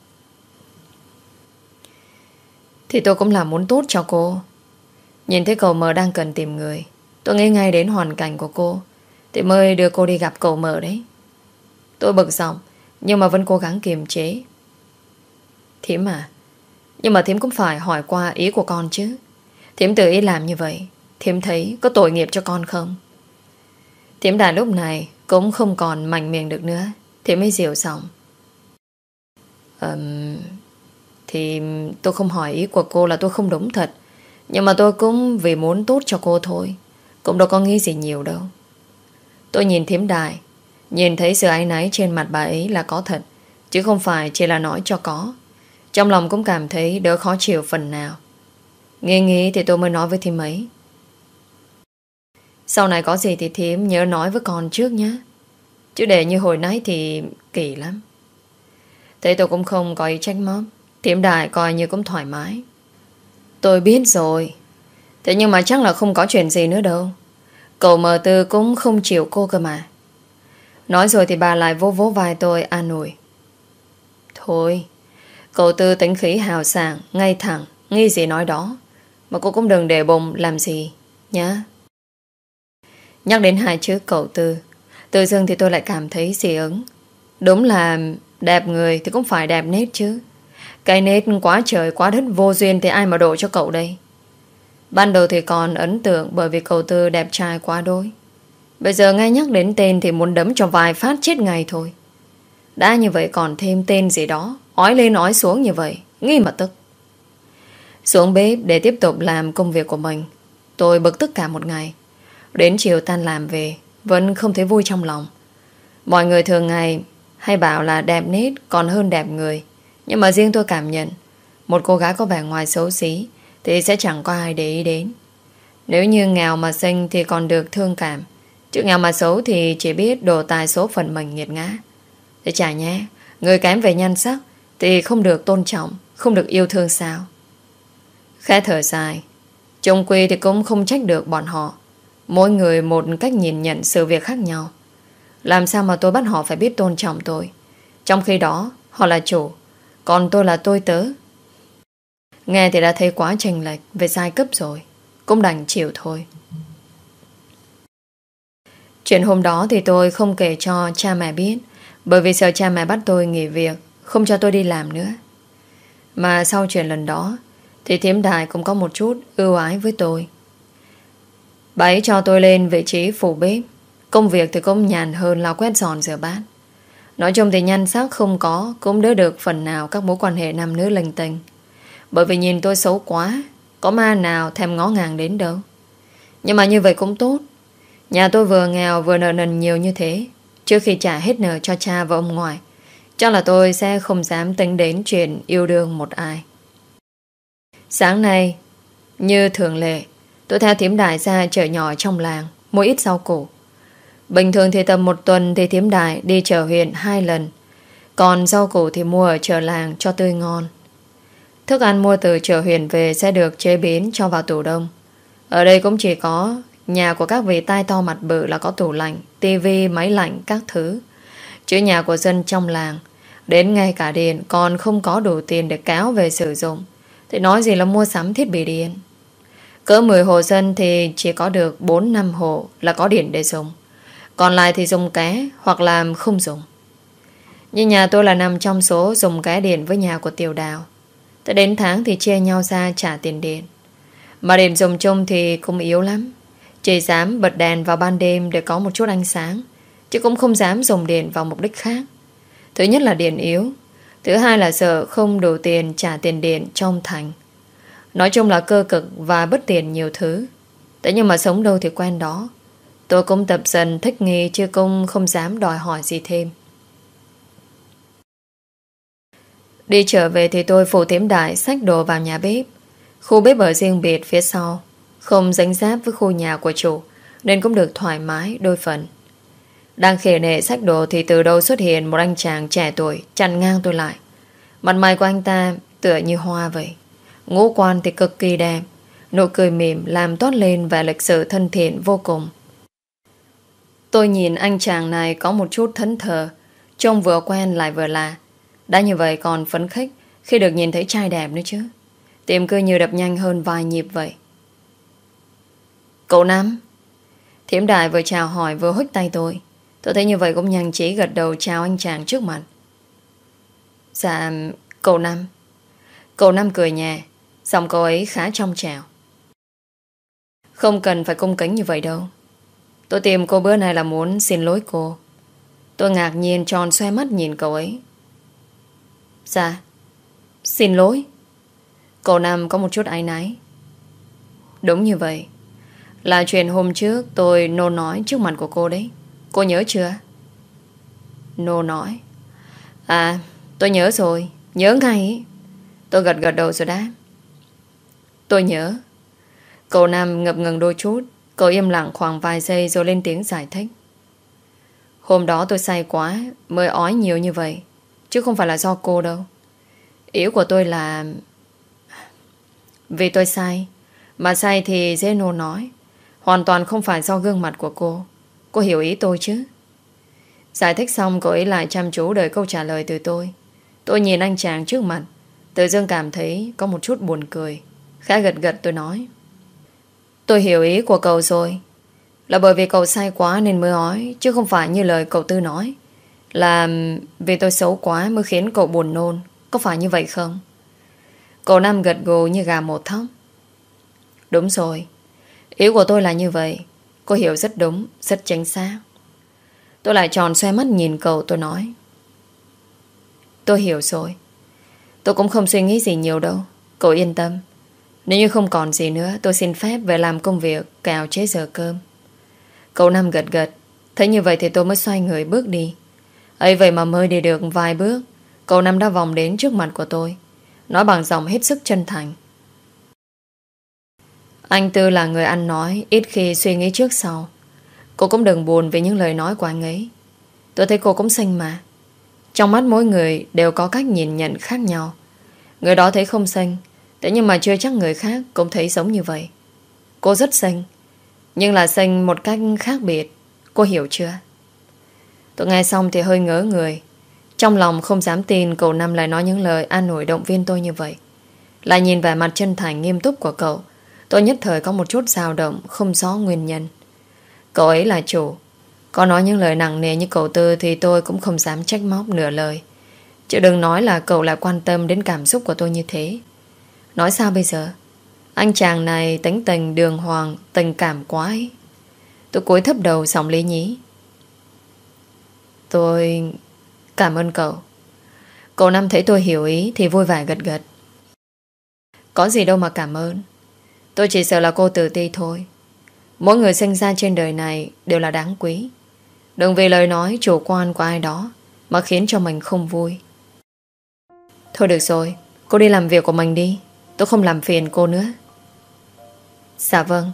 Thì tôi cũng là muốn tốt cho cô. Nhìn thấy cậu Mợ đang cần tìm người, tôi nghĩ ngay đến hoàn cảnh của cô, thì mới đưa cô đi gặp cậu Mợ đấy. Tôi bực giọng, nhưng mà vẫn cố gắng kiềm chế. Thím à, nhưng mà thím cũng phải hỏi qua ý của con chứ. Thím tự ý làm như vậy, thím thấy có tội nghiệp cho con không? Thím Đại lúc này cũng không còn mạnh miệng được nữa, thím mới dịu giọng. Thì tôi không hỏi ý của cô là tôi không đúng thật, nhưng mà tôi cũng vì muốn tốt cho cô thôi, cũng đâu có nghĩ gì nhiều đâu. Tôi nhìn thím Đại, nhìn thấy sự áy náy trên mặt bà ấy là có thật, chứ không phải chỉ là nói cho có. Trong lòng cũng cảm thấy đỡ khó chịu phần nào. Nghĩ thì tôi mới nói với thím ấy. Sau này có gì thì thím nhớ nói với con trước nhé. Chứ để như hồi nãy thì kỳ lắm. Thế tôi cũng không có ý trách móc. Thím Đại coi như cũng thoải mái. Tôi biết rồi. Thế nhưng mà chắc là không có chuyện gì nữa đâu. Cậu mờ tư cũng không chịu cô cơ mà. Nói rồi thì bà lại vỗ vỗ vai tôi an ủi. Thôi, cậu Tư tính khí hào sảng, ngay thẳng, nghĩ gì nói đó. Mà cô cũng đừng để bụng làm gì nhá. Nhắc đến hai chữ cậu Tư, tự dưng thì tôi lại cảm thấy dị ứng. Đúng là đẹp người thì cũng phải đẹp nết chứ. Cái nết quá trời quá đất vô duyên thì ai mà đổ cho cậu đây. Ban đầu thì còn ấn tượng bởi vì cậu Tư đẹp trai quá đôi. Bây giờ nghe nhắc đến tên thì muốn đấm cho vài phát chết ngay thôi. Đã như vậy còn thêm tên gì đó, ói lên ói xuống như vậy, nghi mà tức. Xuống bếp để tiếp tục làm công việc của mình. Tôi bực tức cả một ngày. Đến chiều tan làm về vẫn không thấy vui trong lòng. Mọi người thường ngày hay bảo là đẹp nết còn hơn đẹp người. Nhưng mà riêng tôi cảm nhận một cô gái có vẻ ngoài xấu xí thì sẽ chẳng có ai để ý đến. Nếu như nghèo mà xinh thì còn được thương cảm, chứ nghèo mà xấu thì chỉ biết đổ tài số phận mình nghiệt ngã. Thế chả nhé, người kém về nhan sắc thì không được tôn trọng, không được yêu thương sao? Khẽ thở dài, chung quy thì cũng không trách được bọn họ. Mỗi người một cách nhìn nhận sự việc khác nhau. Làm sao mà tôi bắt họ phải biết tôn trọng tôi, trong khi đó họ là chủ, còn tôi là tôi tớ. Nghe thì đã thấy quá chênh lệch về giai cấp rồi, cũng đành chịu thôi. Chuyện hôm đó thì tôi không kể cho cha mẹ biết, bởi vì sợ cha mẹ bắt tôi nghỉ việc, không cho tôi đi làm nữa. Mà sau chuyện lần đó thì thím Đại cũng có một chút ưu ái với tôi. Bà ấy cho tôi lên vị trí phụ bếp. Công việc thì cũng nhàn hơn lau quét dọn rửa bát. Nói chung thì nhan sắc không có, cũng đỡ được phần nào các mối quan hệ nam nữ lành tình. Bởi vì nhìn tôi xấu quá, có ma nào thèm ngó ngàng đến đâu. Nhưng mà như vậy cũng tốt. Nhà tôi vừa nghèo vừa nợ nần nhiều như thế. Trước khi trả hết nợ cho cha và ông ngoại, chắc là tôi sẽ không dám tính đến chuyện yêu đương một ai. Sáng nay, như thường lệ, tôi theo thím Đại ra chợ nhỏ trong làng mua ít rau củ. Bình thường thì tầm một tuần thì thím Đại đi chợ huyện 2 lần. Còn rau củ thì mua ở chợ làng cho tươi ngon. Thức ăn mua từ chợ huyện về sẽ được chế biến cho vào tủ đông. Ở đây cũng chỉ có nhà của các vị tai to mặt bự là có tủ lạnh, tivi, máy lạnh các thứ. Chứ nhà của dân trong làng, đến ngay cả điện còn không có đủ tiền để kéo về sử dụng, thì nói gì là mua sắm thiết bị điện. Cỡ 10 hộ dân thì chỉ có được 4-5 hộ là có điện để dùng. Còn lại thì dùng ké hoặc làm không dùng. Nhưng nhà tôi là nằm trong số dùng ké điện với nhà của Tiểu Đào. Tới đến tháng thì chia nhau ra trả tiền điện. Mà điện dùng chung thì cũng yếu lắm. Chỉ dám bật đèn vào ban đêm để có một chút ánh sáng, chứ cũng không dám dùng điện vào mục đích khác. Thứ nhất là điện yếu, thứ hai là sợ không đủ tiền trả tiền điện trong thành. Nói chung là cơ cực và bất tiện nhiều thứ. Thế nhưng mà sống đâu thì quen đó. Tôi cũng tập dần thích nghi, chứ cũng không dám đòi hỏi gì thêm. Đi trở về thì tôi phụ thím Đại xách đồ vào nhà bếp. Khu bếp ở riêng biệt phía sau, không dính dáp với khu nhà của chủ, nên cũng được thoải mái đôi phần. Đang khề nệ xách đồ thì từ đâu xuất hiện một anh chàng trẻ tuổi chặn ngang tôi lại. Mặt mày của anh ta tựa như hoa vậy. Ngũ quan thì cực kỳ đẹp, nụ cười mỉm làm toát lên vẻ lịch sự thân thiện vô cùng. Tôi nhìn anh chàng này có một chút thẫn thờ, trông vừa quen lại vừa lạ. Đã như vậy còn phấn khích khi được nhìn thấy trai đẹp nữa chứ. Tim cứ như đập nhanh hơn vài nhịp vậy. Cậu Năm. Thím Đại vừa chào hỏi vừa huých tay tôi. Tôi thấy như vậy cũng nhanh trí gật đầu chào anh chàng trước mặt. Dạ, cậu Năm. Cậu Năm cười nhẹ, giọng cậu ấy khá trong trẻo. Không cần phải cung kính như vậy đâu. Tôi tìm cô bữa nay là muốn xin lỗi cô. Tôi ngạc nhiên tròn xoe mắt nhìn cậu ấy. Dạ, xin lỗi. Cậu Năm có một chút áy náy. Đúng như vậy. Là chuyện hôm trước tôi nô nói trước mặt của cô đấy. Cô nhớ chưa? Nô nói. À, tôi nhớ rồi. Nhớ ngay ý. Tôi gật đầu rồi đáp. Tôi nhớ. Cậu Năm ngập ngừng đôi chút, Cậu im lặng khoảng vài giây rồi lên tiếng giải thích. Hôm đó tôi say quá mới ói nhiều như vậy, chứ không phải là do cô đâu. Ý của tôi là vì tôi say. Mà say thì dễ nôn nói. Hoàn toàn không phải do gương mặt của cô. Cô hiểu ý tôi chứ? Giải thích xong cậu ấy lại chăm chú đợi câu trả lời từ tôi. Tôi nhìn anh chàng trước mặt, tự dưng cảm thấy có một chút buồn cười. Khẽ gật gật tôi nói. Tôi hiểu ý của cậu rồi. Là bởi vì cậu say quá nên mới ói, chứ không phải như lời cậu Tư nói là vì tôi xấu quá mới khiến cậu buồn nôn. Có phải như vậy không? Cậu Năm gật gù như gà một thóc. Đúng rồi, ý của tôi là như vậy. Cô hiểu rất đúng, rất chính xác. Tôi lại tròn xoe mắt nhìn cậu, tôi nói. Tôi hiểu rồi. Tôi cũng không suy nghĩ gì nhiều đâu. Cậu yên tâm. Nếu như không còn gì nữa, tôi xin phép về làm công việc cào chế giờ cơm. Cậu Năm gật gật. Thấy như vậy thì tôi mới xoay người bước đi. Ấy vậy mà mới đi được vài bước, cậu Năm đã vòng đến trước mặt của tôi, nói bằng giọng hết sức chân thành. Anh Tư là người ăn nói, ít khi suy nghĩ trước sau. Cô cũng đừng buồn vì những lời nói của anh ấy. Tôi thấy cô cũng xinh mà. Trong mắt mỗi người đều có cách nhìn nhận khác nhau. Người đó thấy không xinh, thế nhưng mà chưa chắc người khác cũng thấy giống như vậy. Cô rất xinh, nhưng là xinh một cách khác biệt. Cô hiểu chưa? Tôi nghe xong thì hơi ngớ người. Trong lòng không dám tin cậu Năm lại nói những lời an ủi động viên tôi như vậy. Lại nhìn vẻ mặt chân thành nghiêm túc của cậu, tôi nhất thời có một chút dao động không rõ nguyên nhân. Cậu ấy là chủ. Có nói những lời nặng nề như cậu Tư thì tôi cũng không dám trách móc nửa lời. Chứ đừng nói là cậu lại quan tâm đến cảm xúc của tôi như thế. Nói sao bây giờ? Anh chàng này tính tình đường hoàng, tình cảm quá ấy. Tôi cúi thấp đầu giọng lý nhí. Tôi cảm ơn cậu. Cậu Năm thấy tôi hiểu ý thì vui vẻ gật gật. Có gì đâu mà cảm ơn. Tôi chỉ sợ là cô tự ti thôi. Mỗi người sinh ra trên đời này đều là đáng quý. Đừng vì lời nói chủ quan của ai đó mà khiến cho mình không vui. Thôi được rồi, cô đi làm việc của mình đi. Tôi không làm phiền cô nữa. Dạ vâng.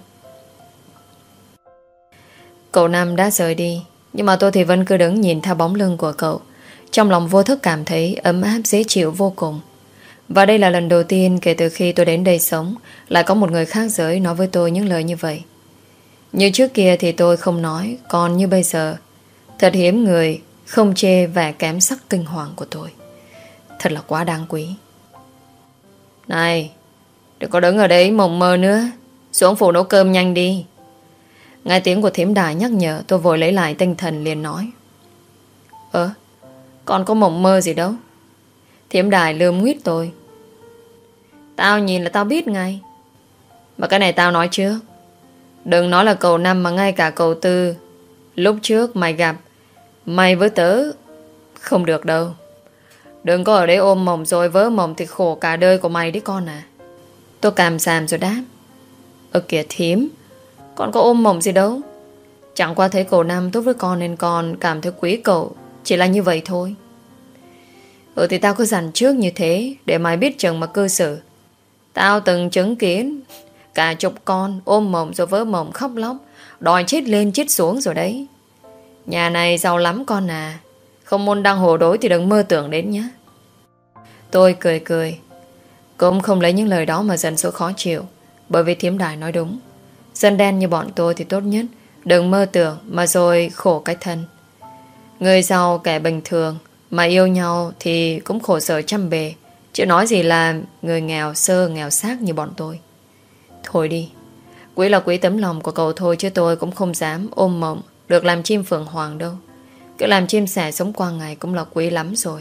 Cậu Năm đã rời đi, nhưng mà tôi thì vẫn cứ đứng nhìn theo bóng lưng của cậu. Trong lòng vô thức cảm thấy ấm áp dễ chịu vô cùng. Và đây là lần đầu tiên kể từ khi tôi đến đây sống lại có một người khác giới nói với tôi những lời như vậy. Như trước kia thì tôi không nói, còn như bây giờ thật hiếm người không chê vẻ kém sắc kinh hoàng của tôi. Thật là quá đáng quý. Này, đừng có đứng ở đấy mộng mơ nữa, xuống phủ nấu cơm nhanh đi. Nghe tiếng của thím Đài nhắc nhở, tôi vội lấy lại tinh thần liền nói. Còn có mộng mơ gì đâu. Thím Đài lườm nguyết tôi. Tao nhìn là tao biết ngay. Mà cái này tao nói trước. Đừng nói là cậu Năm mà ngay cả cậu Tư lúc trước mày gặp, mày với tớ không được đâu. Đừng có ở đấy ôm mộng rồi vớ mộng thì khổ cả đời của mày đấy con à. Tôi càm xàm rồi đáp. Kìa thím, con có ôm mộng gì đâu. Chẳng qua thấy cậu Năm tốt với con nên con cảm thấy quý cậu. Chỉ là như vậy thôi. Thì tao cứ dặn trước như thế để mày biết chừng mà cư xử. Tao từng chứng kiến cả chục con ôm mộng rồi vớ mộng khóc lóc, đòi chết lên chết xuống rồi đấy. Nhà này giàu lắm con à. Không môn đăng hồ đối thì đừng mơ tưởng đến nhé. Tôi cười cười. Cũng không lấy những lời đó mà dần số khó chịu. Bởi vì thím Đài nói đúng. Dân đen như bọn tôi thì tốt nhất đừng mơ tưởng mà rồi khổ cái thân. Người giàu kẻ bình thường mà yêu nhau thì cũng khổ sở trăm bề. Chứ nói gì là người nghèo sơ nghèo xác như bọn tôi. Thôi đi. Quý là quý tấm lòng của cậu thôi, chứ tôi cũng không dám ôm mộng được làm chim phượng hoàng đâu. Cứ làm chim sẻ sống qua ngày cũng là quý lắm rồi.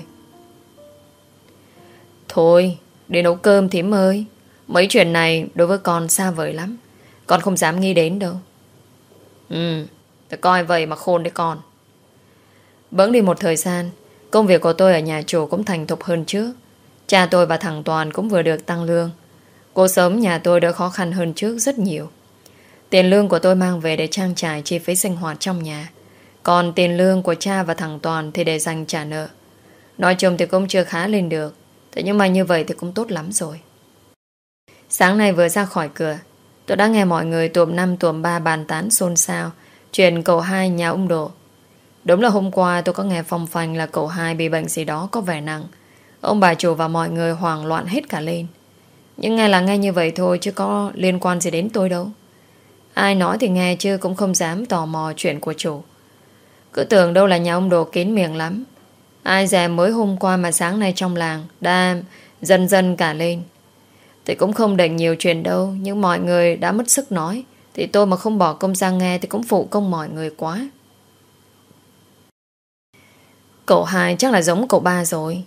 Thôi, đi nấu cơm thím ơi. Mấy chuyện này đối với con xa vời lắm. Con không dám nghĩ đến đâu. Phải coi vậy mà khôn đấy con. Bỗng đi một thời gian, công việc của tôi ở nhà chủ cũng thành thục hơn trước. Cha tôi và thằng Toàn cũng vừa được tăng lương. Cuộc sống nhà tôi đỡ khó khăn hơn trước rất nhiều. Tiền lương của tôi mang về để trang trải chi phí sinh hoạt trong nhà. Còn tiền lương của cha và thằng Toàn thì để dành trả nợ. Nói chung thì cũng chưa khá lên được. Thế nhưng mà như vậy thì cũng tốt lắm rồi. Sáng nay vừa ra khỏi cửa, Tôi đã nghe mọi người tuồng 5 tuồng 3 bàn tán xôn xao chuyện cậu hai nhà ông Độ. Đúng là hôm qua tôi có nghe phong phanh là cậu hai bị bệnh gì đó có vẻ nặng. Ông bà chủ và mọi người hoảng loạn hết cả lên. Nhưng nghe là nghe như vậy thôi, chứ có liên quan gì đến tôi đâu. Ai nói thì nghe, chứ cũng không dám tò mò chuyện của chủ. Cứ tưởng đâu là nhà ông Đồ kín miệng lắm. Ai dè mới hôm qua mà sáng nay trong làng đã dần dần cả lên. Thì cũng không định nhiều chuyện đâu, nhưng mọi người đã mất sức nói, thì tôi mà không bỏ công ra nghe thì cũng phụ công mọi người quá. Cậu hai chắc là giống cậu ba rồi.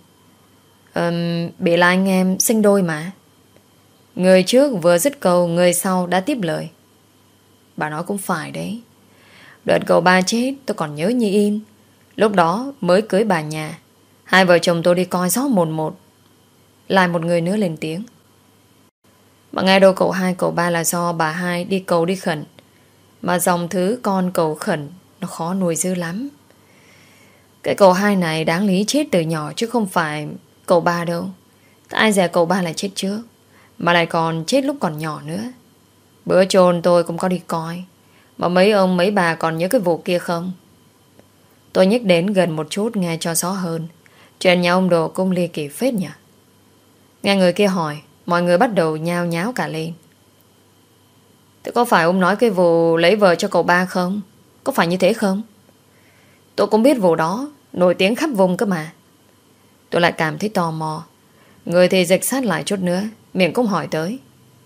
Bị là anh em sinh đôi mà. Người trước vừa dứt câu, người sau đã tiếp lời. Bà nói cũng phải đấy. Đợt cậu ba chết tôi còn nhớ như in. Lúc đó mới cưới bà nhà, hai vợ chồng tôi đi coi gió mồn một. Lại một người nữa lên tiếng. Mà nghe đâu cậu hai cậu ba là do bà hai đi cầu đi khẩn. Mà dòng thứ con cầu khẩn nó khó nuôi dữ lắm. Cái cậu hai này đáng lý chết từ nhỏ, chứ không phải cậu ba đâu. Ai dè cậu ba lại chết trước, mà lại còn chết lúc còn nhỏ nữa. Bữa chôn tôi cũng có đi coi. Mà mấy ông mấy bà còn nhớ cái vụ kia không? Tôi nhích đến gần một chút nghe cho rõ hơn. Chuyện nhà ông Đồ cũng ly kỳ phết nhỉ. Nghe người kia hỏi, mọi người bắt đầu nhao nháo cả lên. Thế có phải ông nói cái vụ lấy vợ cho cậu ba không? Có phải như thế không? Tôi cũng biết vụ đó, nổi tiếng khắp vùng cơ mà. Tôi lại cảm thấy tò mò. Người thì dịch sát lại chút nữa, miệng cũng hỏi tới.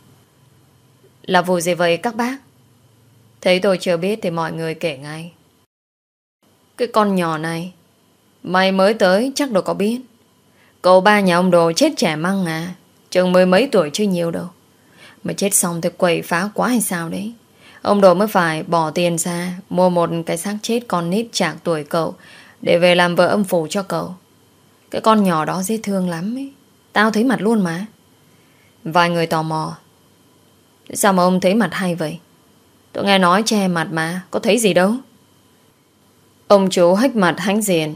Là vụ gì vậy các bác? Thấy tôi chưa biết thì mọi người kể ngay. Cái con nhỏ này, mày mới tới chắc đâu có biết. Cậu ba nhà ông Đồ chết trẻ măng à. Chừng mười mấy tuổi chưa nhiều đâu. Mà chết xong thì quậy phá quá hay sao đấy. Ông Đồ mới phải bỏ tiền ra mua một cái xác chết con nít chạc tuổi cậu để về làm vợ âm phủ cho cậu. Cái con nhỏ đó dễ thương lắm ấy. Tao thấy mặt luôn mà. Vài người tò mò. Sao mà ông thấy mặt hay vậy? Tôi nghe nói che mặt mà, có thấy gì đâu. Ông chú hách mặt hánh diện.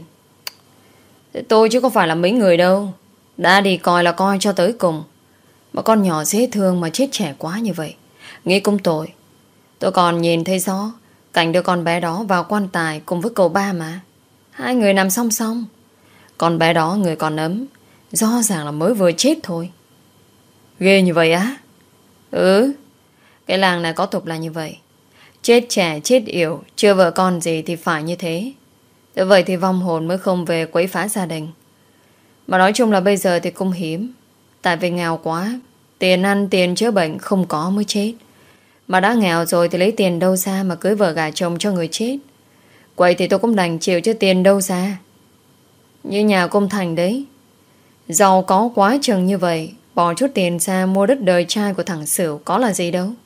Tôi chứ có phải là mấy người đâu. Đã đi coi là coi cho tới cùng. Mà con nhỏ dễ thương mà chết trẻ quá như vậy, nghĩ cũng tội. Tôi còn nhìn thấy rõ cảnh đưa con bé đó vào quan tài cùng với cậu ba mà. Hai người nằm song song. Con bé đó người còn ấm, rõ ràng là mới vừa chết thôi. Ghê như vậy á? Ừ. Cái làng này có tục là như vậy. Chết trẻ chết yểu, chưa vợ con gì thì phải như thế. Thế vậy thì vong hồn mới không về quấy phá gia đình. Mà nói chung là bây giờ thì cũng hiếm. Tại vì nghèo quá, tiền ăn tiền chữa bệnh không có mới chết. Mà đã nghèo rồi thì lấy tiền đâu ra mà cưới vợ gả chồng cho người chết. Vậy thì tôi cũng đành chịu, chứ tiền đâu ra. Như nhà công Thành đấy, giàu có quá chừng như vậy, bỏ chút tiền ra mua đất đời trai của thằng Sửu có là gì đâu.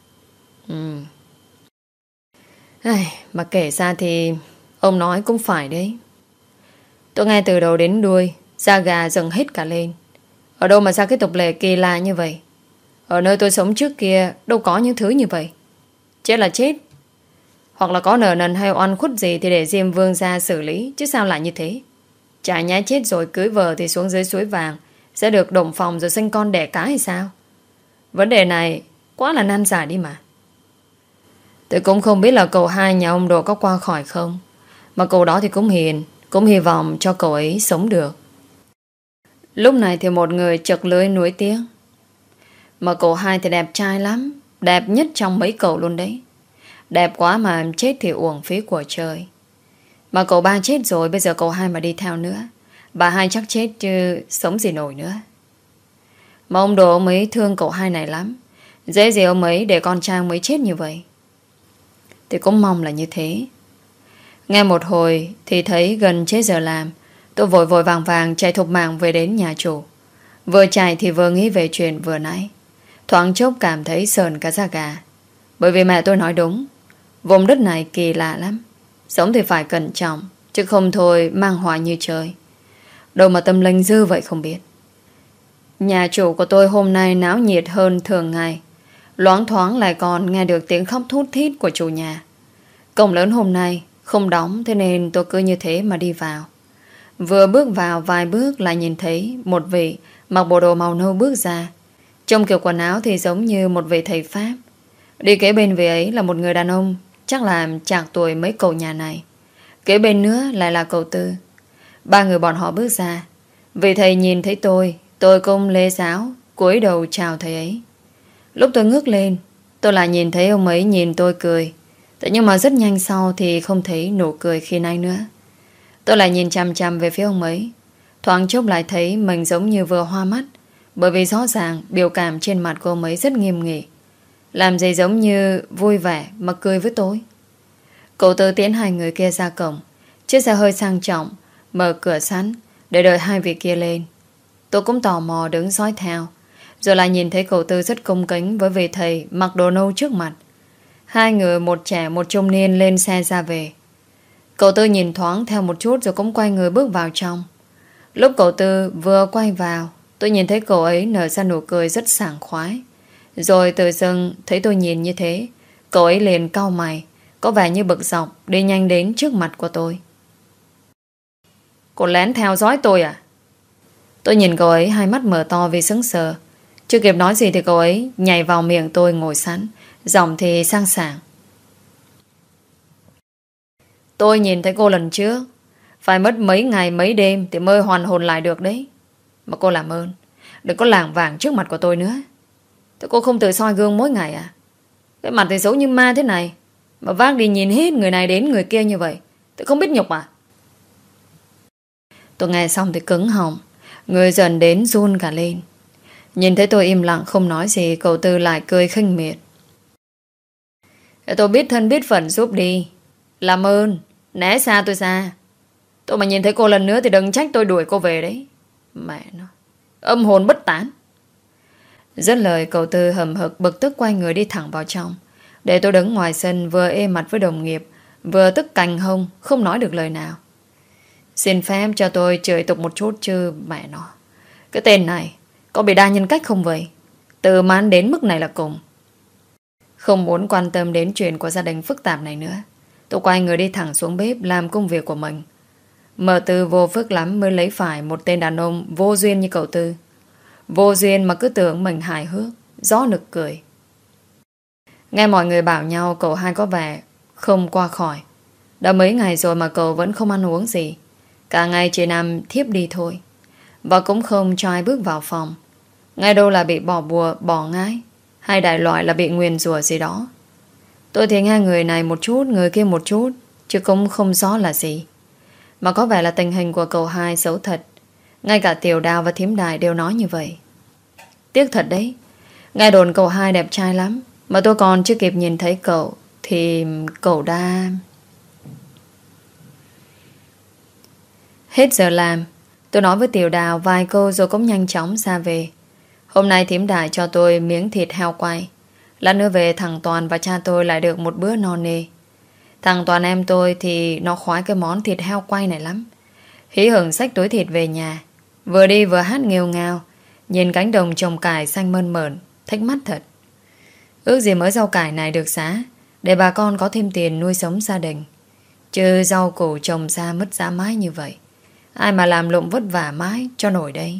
Mà kể ra thì ông nói cũng phải đấy. Tôi nghe từ đầu đến đuôi, da gà dựng hết cả lên. Ở đâu mà ra cái tục lệ kỳ lạ như vậy? Ở nơi tôi sống trước kia đâu có những thứ như vậy. Chết là chết, hoặc là có nợ nần hay oan khuất gì thì để Diêm Vương ra xử lý, chứ sao lại như thế? Chả nhá chết rồi cưới vợ thì xuống dưới suối vàng sẽ được động phòng rồi sinh con đẻ cái hay sao? Vấn đề này quá là nan giải đi mà. Tôi cũng không biết là cậu hai nhà ông Đồ có qua khỏi không. Mà cậu đó thì cũng hiền, cũng hy vọng cho cậu ấy sống được. Lúc này thì một người chật lưỡi nuối tiếng. Mà cậu hai thì đẹp trai lắm, đẹp nhất trong mấy cậu luôn đấy. Đẹp quá mà chết thì uổng phí của trời. Mà cậu ba chết rồi, bây giờ cậu hai mà đi theo nữa, bà hai chắc chết chứ sống gì nổi nữa. Mà ông Đồ ông ấy thương cậu hai này lắm. Dễ gì ông ấy để con trai ông ấy chết như vậy. Thì cũng mong là như thế. Nghe một hồi thì thấy gần chết giờ làm. Tôi vội vội vàng vàng chạy thục mạng về đến nhà chủ. Vừa chạy thì vừa nghĩ về chuyện vừa nãy. Thoáng chốc cảm thấy sờn cả da gà. Bởi vì mẹ tôi nói đúng, vùng đất này kỳ lạ lắm. Sống thì phải cẩn trọng, chứ không thôi mang họa như trời. Đâu mà tâm linh dư vậy không biết. Nhà chủ của tôi hôm nay náo nhiệt hơn thường ngày. Loáng thoáng lại còn nghe được tiếng khóc thút thít của chủ nhà. Cổng lớn hôm nay không đóng, thế nên tôi cứ như thế mà đi vào. Vừa bước vào vài bước lại nhìn thấy một vị mặc bộ đồ màu nâu bước ra. Trông kiểu quần áo thì giống như một vị thầy Pháp. Đi kế bên vị ấy là một người đàn ông, chắc là chạc tuổi mấy cậu nhà này. Kế bên nữa lại là cậu Tư. Ba người bọn họ bước ra. Vị thầy nhìn thấy tôi cũng lễ giáo cúi đầu chào thầy ấy. Lúc tôi ngước lên, tôi lại nhìn thấy ông ấy nhìn tôi cười. Thế nhưng mà rất nhanh sau thì không thấy nụ cười khi nãy nữa. Tôi lại nhìn chằm chằm về phía ông ấy. Thoáng chốc lại thấy mình giống như vừa hoa mắt, bởi vì rõ ràng biểu cảm trên mặt của ông ấy rất nghiêm nghị. Làm gì giống như vui vẻ mà cười với tôi. Cậu Tư tiễn hai người kia ra cổng. Chiếc xe hơi sang trọng, mở cửa sẵn để đợi hai vị kia lên. Tôi cũng tò mò đứng dõi theo. Rồi lại nhìn thấy cậu Tư rất cung kính với vị thầy mặc đồ nâu trước mặt. Hai người, một trẻ một trung niên, lên xe ra về. Cậu Tư nhìn thoáng theo một chút rồi cũng quay người bước vào trong. Lúc cậu Tư vừa quay vào, tôi nhìn thấy cậu ấy nở ra nụ cười rất sảng khoái. Rồi tự dưng thấy tôi nhìn như thế, cậu ấy liền cau mày, có vẻ như bực dọc, đi nhanh đến trước mặt của tôi. Cô lén theo dõi tôi à? Tôi nhìn cậu ấy, hai mắt mở to vì sững sờ. Chưa kịp nói gì thì cậu ấy nhảy vào miệng tôi ngồi sẵn, giọng thì sang sảng. Tôi nhìn thấy cô lần trước, phải mất mấy ngày mấy đêm thì mới hoàn hồn lại được đấy. Mà cô làm ơn, đừng có lảng vảng trước mặt của tôi nữa. Thế cô không tự soi gương mỗi ngày à? Cái mặt thì xấu như ma thế này mà vác đi nhìn hết người này đến người kia như vậy, tôi không biết nhục à? Tôi nghe xong thì cứng họng, người dần đến run cả lên. Nhìn thấy tôi im lặng không nói gì, cậu Tư lại cười khinh miệt. Tôi biết thân biết phận giúp đi. Làm ơn, né xa tôi ra. Tôi mà nhìn thấy cô lần nữa thì đừng trách tôi đuổi cô về đấy. Mẹ nó, âm hồn bất tán. Dứt lời, cậu Tư hầm hực bực tức quay người đi thẳng vào trong, để tôi đứng ngoài sân vừa ê mặt với đồng nghiệp, vừa tức cành hông, không nói được lời nào. Xin phép cho tôi chửi tục một chút chứ mẹ nó, cái tên này có bị đa nhân cách không vậy? Từ mán đến mức này là cùng. Không muốn quan tâm đến chuyện của gia đình phức tạp này nữa, tôi quay người đi thẳng xuống bếp làm công việc của mình. Mờ Tư vô phước lắm mới lấy phải một tên đàn ông vô duyên như cậu Tư. Vô duyên mà cứ tưởng mình hài hước, gió nực cười. Nghe mọi người bảo nhau cậu hai có vẻ không qua khỏi. Đã mấy ngày rồi mà cậu vẫn không ăn uống gì, cả ngày chỉ nằm thiếp đi thôi. Và cũng không cho ai bước vào phòng. Ngay đâu là bị bỏ bùa, bỏ ngái, hay đại loại là bị nguyền rủa gì đó. Tôi thì nghe người này một chút, người kia một chút, chứ cũng không rõ là gì. Mà có vẻ là tình hình của cậu hai xấu thật. Ngay cả Tiểu Đào và Thím Đài đều nói như vậy. Tiếc thật đấy, nghe đồn cậu hai đẹp trai lắm, mà tôi còn chưa kịp nhìn thấy cậu thì cậu đã... Hết giờ làm, tôi nói với Tiểu Đào vài câu rồi cũng nhanh chóng ra về. Hôm nay Thím Đài cho tôi miếng thịt heo quay. Lát nữa về thằng Toàn và cha tôi lại được một bữa no nê. Thằng Toàn em tôi thì nó khoái cái món thịt heo quay này lắm. Hí hửng xách túi thịt về nhà, vừa đi vừa hát nghêu ngao, nhìn cánh đồng trồng cải xanh mơn mởn, thích mắt thật. Ước gì mớ rau cải này được giá, để bà con có thêm tiền nuôi sống gia đình. Chứ rau củ trồng ra mất giá mãi như vậy, ai mà làm lụng vất vả mãi cho nổi đây.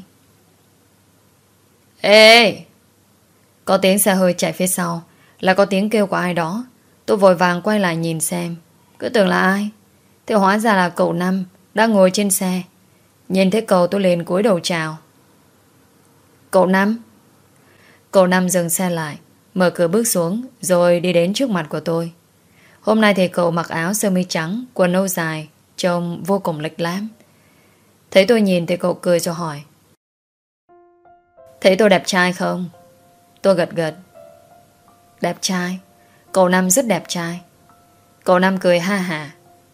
Ê! Có tiếng xe hơi chạy phía sau, là có tiếng kêu của ai đó. Tôi vội vàng quay lại nhìn xem, cứ tưởng là ai, thì hóa ra là cậu Năm đang ngồi trên xe. Nhìn thấy cậu tôi liền cúi đầu chào. Cậu Năm. Cậu Năm dừng xe lại, mở cửa bước xuống, rồi đi đến trước mặt của tôi. Hôm nay thì cậu mặc áo sơ mi trắng, quần nâu dài, trông vô cùng lịch lãm. Thấy tôi nhìn thì cậu cười rồi hỏi. Thấy tôi đẹp trai không? Tôi gật gật. Đẹp trai. Cậu Năm rất đẹp trai. Cậu Năm cười ha hả.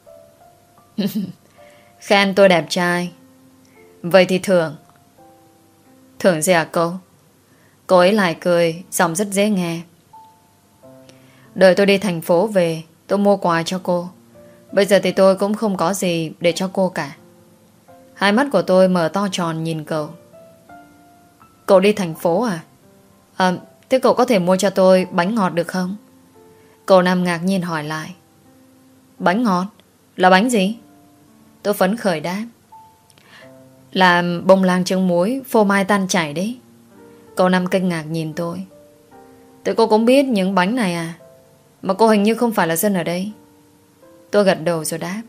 Khen tôi đẹp trai. Vậy thì thưởng. Thưởng gì à cô? Cô ấy lại cười, giọng rất dễ nghe. Đợi tôi đi thành phố về, tôi mua quà cho cô. Bây giờ thì tôi cũng không có gì để cho cô cả. Hai mắt của tôi mở to tròn nhìn cậu. Cậu đi thành phố à? Thế cậu có thể mua cho tôi bánh ngọt được không? Cậu Năm ngạc nhiên hỏi lại. Bánh ngọt? Là bánh gì? Tôi phấn khởi đáp. Là bông lan trứng muối, phô mai tan chảy đấy. Cậu Năm kinh ngạc nhìn tôi. Tụi cô cũng biết những bánh này à? Mà cô hình như không phải là dân ở đây. Tôi gật đầu rồi đáp.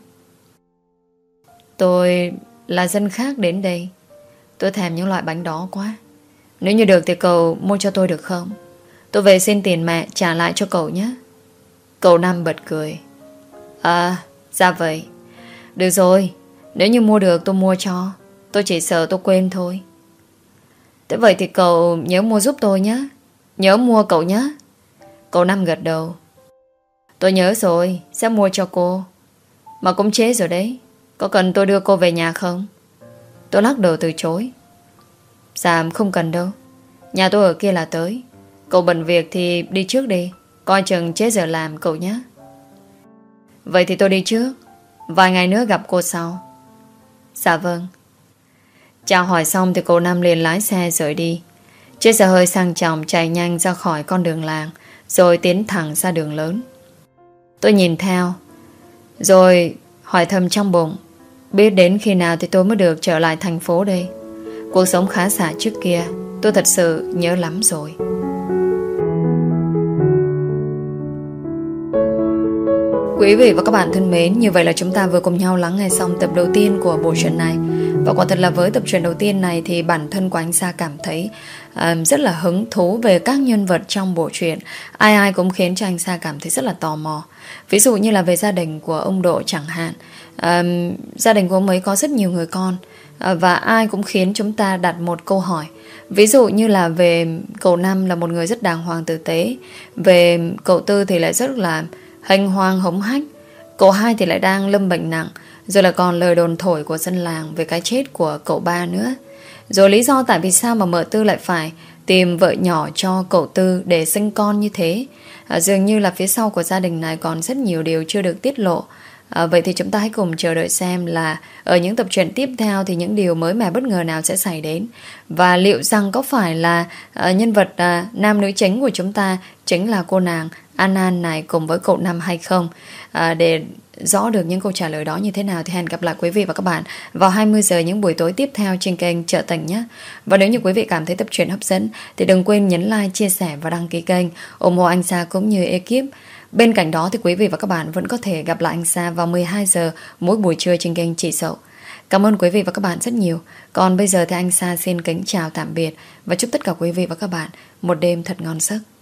Tôi là dân khác đến đây. Tôi thèm những loại bánh đó quá. Nếu như được thì cậu mua cho tôi được không? Tôi về xin tiền mẹ trả lại cho cậu nhé. Cậu Năm bật cười. À, ra vậy. Được rồi, nếu như mua được tôi mua cho. Tôi chỉ sợ tôi quên thôi. Thế vậy thì cậu nhớ mua giúp tôi nhé. Nhớ mua cậu nhé. Cậu Năm gật đầu. Tôi nhớ rồi, sẽ mua cho cô. Mà cũng trễ rồi đấy. Có cần tôi đưa cô về nhà không? Tôi lắc đầu từ chối. Dạ không cần đâu. Nhà tôi ở kia là tới. Cậu bận việc thì đi trước đi. Coi chừng trễ giờ làm cậu nhé. Vậy thì tôi đi trước. Vài ngày nữa gặp cô sau. Dạ vâng. Chào hỏi xong thì cô Năm liền lái xe rời đi. Chiếc xe hơi sang trọng chạy nhanh ra khỏi con đường làng, rồi tiến thẳng ra đường lớn. Tôi nhìn theo, rồi hỏi thầm trong bụng, biết đến khi nào thì tôi mới được trở lại thành phố đây. Cuộc sống khá giả trước kia tôi thật sự nhớ lắm rồi. Quý vị và các bạn thân mến, như vậy là chúng ta vừa cùng nhau lắng nghe xong tập đầu tiên của bộ truyện này. Và quả thật là với tập truyện đầu tiên này thì bản thân của anh Sa cảm thấy rất là hứng thú về các nhân vật trong bộ truyện. Ai ai cũng khiến cho anh Sa cảm thấy rất là tò mò. Ví dụ như là về gia đình của ông Độ chẳng hạn. Gia đình của ông ấy có rất nhiều người con. Và ai cũng khiến chúng ta đặt một câu hỏi. Ví dụ như là về cậu Năm là một người rất đàng hoàng tử tế. Về cậu Tư thì lại rất là hành hoang hống hách. Cậu Hai thì lại đang lâm bệnh nặng. Rồi là còn lời đồn thổi của dân làng về cái chết của cậu Ba nữa. Rồi lý do tại vì sao mà mợ Tư lại phải tìm vợ nhỏ cho cậu Tư để sinh con như thế. Dường như là phía sau của gia đình này còn rất nhiều điều chưa được tiết lộ. Vậy thì chúng ta hãy cùng chờ đợi xem là ở những tập truyện tiếp theo thì những điều mới mẻ bất ngờ nào sẽ xảy đến. Và liệu rằng có phải là nhân vật nam nữ chính của chúng ta chính là cô nàng An An này cùng với cậu Năm hay không? Để rõ được những câu trả lời đó như thế nào thì hẹn gặp lại quý vị và các bạn vào 20 giờ những buổi tối tiếp theo trên kênh Chợ Tình nhé. Và nếu như quý vị cảm thấy tập truyện hấp dẫn thì đừng quên nhấn like, chia sẻ và đăng ký kênh, ủng hộ anh Sa cũng như ekip. Bên cạnh đó thì quý vị và các bạn vẫn có thể gặp lại anh Sa vào 12 giờ mỗi buổi trưa trên kênh Chị Sậu. Cảm ơn quý vị và các bạn rất nhiều. Còn bây giờ thì anh Sa xin kính chào tạm biệt và chúc tất cả quý vị và các bạn một đêm thật ngon giấc.